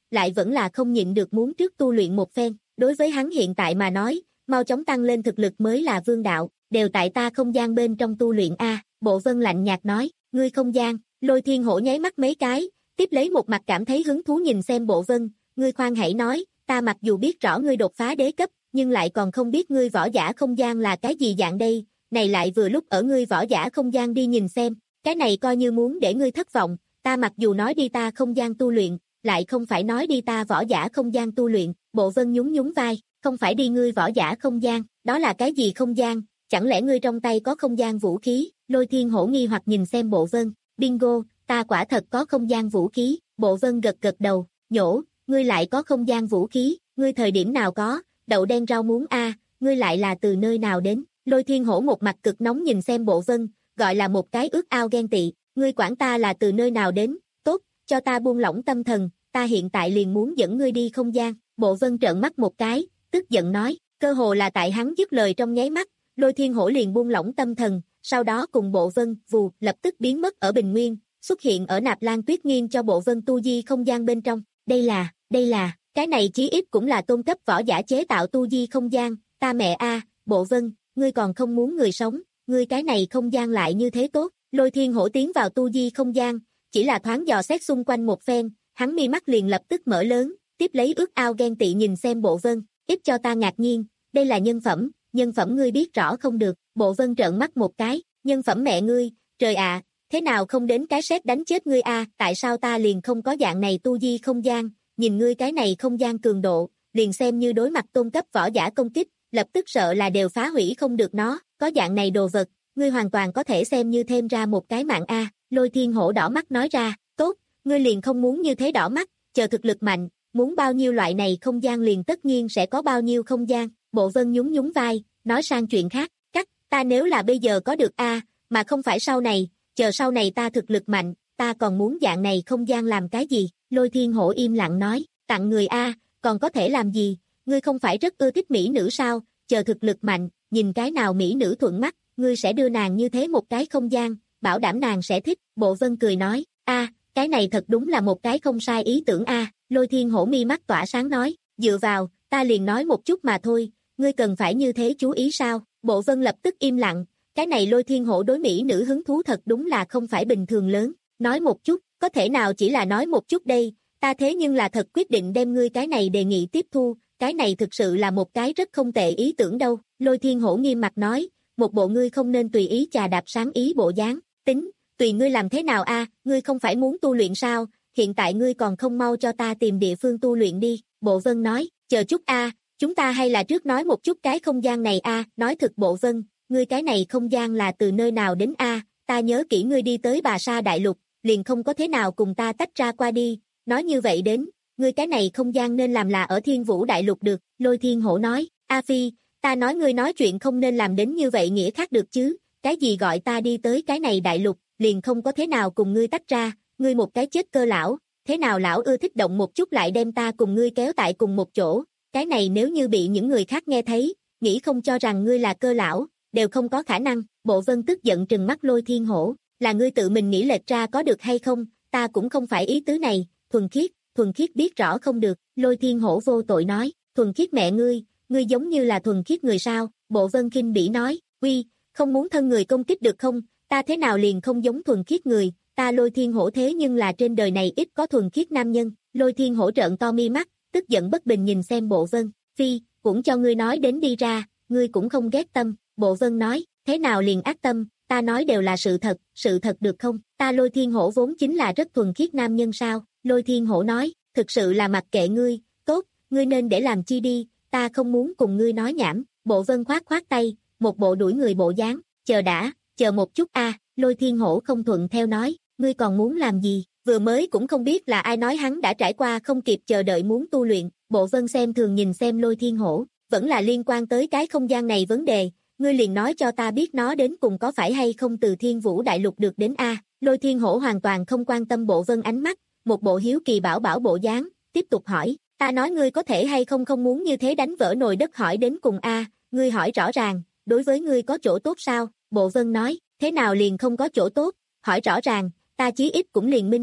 lại vẫn là không nhịn được muốn trước tu luyện một phen. Đối với hắn hiện tại mà nói, mau chóng tăng lên thực lực mới là vương đạo, đều tại ta không gian bên trong tu luyện a. Bộ Vân lạnh nhạt nói, ngươi không gian. Lôi Thiên Hổ nháy mắt mấy cái, tiếp lấy một mặt cảm thấy hứng thú nhìn xem Bộ Vân, ngươi khoan hãy nói, ta mặc dù biết rõ ngươi đột phá đế cấp, nhưng lại còn không biết ngươi võ giả không gian là cái gì dạng đây, này lại vừa lúc ở ngươi võ giả không gian đi nhìn xem, cái này coi như muốn để ngươi thất vọng, ta mặc dù nói đi ta không gian tu luyện, lại không phải nói đi ta võ giả không gian tu luyện. Bộ Vân nhún nhún vai, không phải đi ngươi võ giả không gian, đó là cái gì không gian, chẳng lẽ ngươi trong tay có không gian vũ khí? Lôi Thiên Hổ nghi hoặc nhìn xem Bộ Vân, bingo, ta quả thật có không gian vũ khí. Bộ Vân gật gật đầu, nhổ, ngươi lại có không gian vũ khí, ngươi thời điểm nào có, đậu đen rau muống a, ngươi lại là từ nơi nào đến? Lôi Thiên Hổ một mặt cực nóng nhìn xem Bộ Vân, gọi là một cái ước ao ghen tị, ngươi quản ta là từ nơi nào đến, tốt, cho ta buông lỏng tâm thần, ta hiện tại liền muốn dẫn ngươi đi không gian. Bộ Vân trợn mắt một cái, tức giận nói, cơ hồ là tại hắn dứt lời trong nháy mắt, Lôi Thiên Hổ liền buông lỏng tâm thần, sau đó cùng Bộ Vân, vù, lập tức biến mất ở bình nguyên, xuất hiện ở Nạp Lan Tuyết Nghiên cho Bộ Vân tu di không gian bên trong. Đây là, đây là, cái này chí ít cũng là tôn cấp võ giả chế tạo tu di không gian, ta mẹ a, Bộ Vân, ngươi còn không muốn người sống, ngươi cái này không gian lại như thế tốt. Lôi Thiên Hổ tiến vào tu di không gian, chỉ là thoáng dò xét xung quanh một phen, hắn mi mắt liền lập tức mở lớn, tiếp lấy ước ao ghen tị nhìn xem Bộ Vân, ít cho ta ngạc nhiên, đây là nhân phẩm, nhân phẩm ngươi biết rõ không được. Bộ Vân trợn mắt một cái, nhân phẩm mẹ ngươi, trời ạ, thế nào không đến cái sét đánh chết ngươi a, tại sao ta liền không có dạng này tu di không gian, nhìn ngươi cái này không gian cường độ, liền xem như đối mặt tôn cấp võ giả công kích, lập tức sợ là đều phá hủy không được nó, có dạng này đồ vật, ngươi hoàn toàn có thể xem như thêm ra một cái mạng a. Lôi Thiên Hổ đỏ mắt nói ra, tốt, ngươi liền không muốn như thế đỏ mắt, chờ thực lực mạnh, muốn bao nhiêu loại này không gian liền tất nhiên sẽ có bao nhiêu không gian. Bộ Vân nhún nhún vai, nói sang chuyện khác, cắt, ta nếu là bây giờ có được a, mà không phải sau này, chờ sau này ta thực lực mạnh, ta còn muốn dạng này không gian làm cái gì? Lôi Thiên Hổ im lặng nói, tặng người a, còn có thể làm gì, ngươi không phải rất ưa thích mỹ nữ sao, chờ thực lực mạnh, nhìn cái nào mỹ nữ thuận mắt, ngươi sẽ đưa nàng như thế một cái không gian, bảo đảm nàng sẽ thích. Bộ Vân cười nói, a, cái này thật đúng là một cái không sai ý tưởng a. Lôi Thiên Hổ mi mắt tỏa sáng nói, dựa vào, ta liền nói một chút mà thôi, ngươi cần phải như thế chú ý sao? Bộ Vân lập tức im lặng, cái này Lôi Thiên Hổ đối mỹ nữ hứng thú thật đúng là không phải bình thường lớn, nói một chút, có thể nào chỉ là nói một chút đây, ta thế nhưng là thật quyết định đem ngươi cái này đề nghị tiếp thu, cái này thực sự là một cái rất không tệ ý tưởng đâu. Lôi Thiên Hổ nghiêm mặt nói, một bộ ngươi không nên tùy ý chà đạp sáng ý bộ dáng, tính, tùy ngươi làm thế nào a, ngươi không phải muốn tu luyện sao, hiện tại ngươi còn không mau cho ta tìm địa phương tu luyện đi. Bộ Vân nói, chờ chút a, chúng ta hay là trước nói một chút cái không gian này a. Nói thực Bộ Vân, ngươi cái này không gian là từ nơi nào đến a, ta nhớ kỹ ngươi đi tới Bà Sa Đại Lục, liền không có thế nào cùng ta tách ra qua đi, nói như vậy đến, ngươi cái này không gian nên làm là ở Thiên Vũ Đại Lục được. Lôi Thiên Hổ nói, A Phi, ta nói ngươi nói chuyện không nên làm đến như vậy nghĩa khác được chứ, cái gì gọi ta đi tới cái này đại lục, liền không có thế nào cùng ngươi tách ra, ngươi một cái chết cơ lão, thế nào lão ưa thích động một chút lại đem ta cùng ngươi kéo tại cùng một chỗ, cái này nếu như bị những người khác nghe thấy, nghĩ không cho rằng ngươi là cơ lão, đều không có khả năng. Bộ Vân tức giận trừng mắt Lôi Thiên Hổ, là ngươi tự mình nghĩ lệch ra có được hay không, ta cũng không phải ý tứ này, thuần khiết, thuần khiết biết rõ không được. Lôi Thiên Hổ vô tội nói, thuần khiết mẹ ngươi, ngươi giống như là thuần khiết người sao? Bộ Vân khinh bỉ nói, uy, không muốn thân người công kích được không, ta thế nào liền không giống thuần khiết người, ta Lôi Thiên Hổ thế nhưng là trên đời này ít có thuần khiết nam nhân. Lôi Thiên Hổ trợn to mi mắt, tức giận bất bình nhìn xem Bộ Vân, phi, cũng cho ngươi nói đến đi ra, ngươi cũng không ghét tâm. Bộ Vân nói, thế nào liền ác tâm, ta nói đều là sự thật, sự thật được không, ta Lôi Thiên Hổ vốn chính là rất thuần khiết nam nhân sao? Lôi Thiên Hổ nói, thực sự là mặc kệ ngươi, tốt, ngươi nên để làm chi đi, ta không muốn cùng ngươi nói nhảm. Bộ Vân khoát khoát tay, một bộ đuổi người bộ dáng, chờ đã, chờ một chút a. Lôi Thiên Hổ không thuận theo nói, ngươi còn muốn làm gì, vừa mới cũng không biết là ai nói hắn đã trải qua không kịp chờ đợi muốn tu luyện. Bộ Vân xem thường nhìn xem Lôi Thiên Hổ, vẫn là liên quan tới cái không gian này vấn đề, ngươi liền nói cho ta biết nó đến cùng có phải hay không từ Thiên Vũ Đại Lục được đến a. Lôi Thiên Hổ hoàn toàn không quan tâm Bộ Vân ánh mắt, một bộ hiếu kỳ bảo bảo bộ dáng, tiếp tục hỏi, ta nói ngươi có thể hay không không muốn như thế đánh vỡ nồi đất hỏi đến cùng a, ngươi hỏi rõ ràng, đối với ngươi có chỗ tốt sao? Bộ Vân nói, thế nào liền không có chỗ tốt, hỏi rõ ràng, ta chí ít cũng liền minh bạch,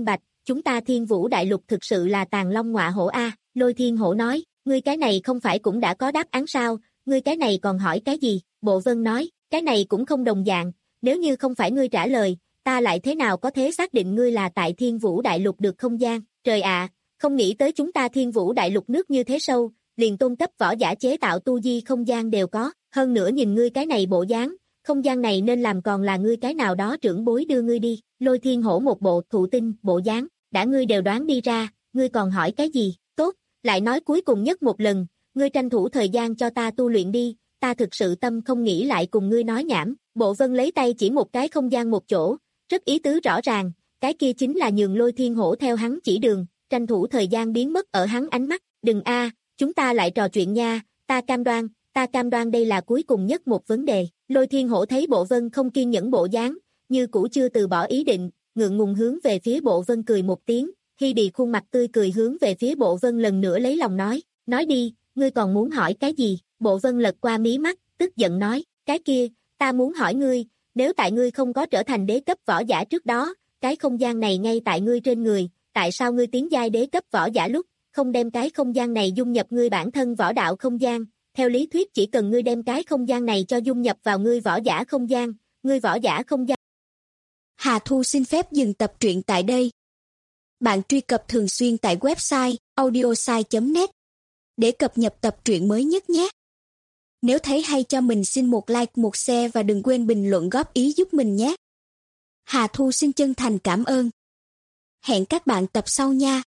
chúng ta Thiên Vũ Đại Lục thực sự là tàng long ngọa hổ a. Lôi Thiên Hổ nói, ngươi cái này không phải cũng đã có đáp án sao, ngươi cái này còn hỏi cái gì? Bộ Vân nói, cái này cũng không đồng dạng, nếu như không phải ngươi trả lời, ta lại thế nào có thể xác định ngươi là tại Thiên Vũ Đại Lục được không gian? Trời ạ, không nghĩ tới chúng ta Thiên Vũ Đại Lục nước như thế sâu, liền tôn cấp võ giả chế tạo tu di không gian đều có, hơn nữa nhìn ngươi cái này bộ dáng, không gian này nên làm còn là ngươi cái nào đó trưởng bối đưa ngươi đi. Lôi Thiên Hổ một bộ thụ tinh bộ dáng, đã ngươi đều đoán đi ra, ngươi còn hỏi cái gì? Tốt, lại nói cuối cùng nhất một lần, ngươi tranh thủ thời gian cho ta tu luyện đi, ta thực sự tâm không nghĩ lại cùng ngươi nói nhảm. Bộ Vân lấy tay chỉ một cái không gian một chỗ, rất ý tứ rõ ràng, cái kia chính là nhường Lôi Thiên Hổ theo hắn chỉ đường, tranh thủ thời gian biến mất ở hắn ánh mắt. Đừng a, chúng ta lại trò chuyện nha, ta cam đoan, ta cam đoan đây là cuối cùng nhất một vấn đề. Lôi Thiên Hổ thấy Bộ Vân không kiên nhẫn bộ dáng, như cũ chưa từ bỏ ý định, ngượng ngùng hướng về phía Bộ Vân cười một tiếng, Hi Bì khuôn mặt tươi cười hướng về phía Bộ Vân lần nữa lấy lòng nói, nói đi, ngươi còn muốn hỏi cái gì? Bộ Vân lật qua mí mắt, tức giận nói, cái kia, ta muốn hỏi ngươi, nếu tại ngươi không có trở thành đế cấp võ giả trước đó, cái không gian này ngay tại ngươi trên người, tại sao ngươi tiến giai đế cấp võ giả lúc, không đem cái không gian này dung nhập ngươi bản thân võ đạo không gian? Theo lý thuyết chỉ cần ngươi đem cái không gian này cho dung nhập vào ngươi võ giả không gian, ngươi võ giả không gian.
Hà Thu xin phép dừng tập truyện tại đây. Bạn truy cập thường xuyên tại website audiosai chấm net để cập nhật tập truyện mới nhất nhé. Nếu thấy hay cho mình xin một like, một share và đừng quên bình luận góp ý giúp mình nhé. Hà Thu xin chân thành cảm ơn. Hẹn các bạn tập sau nha.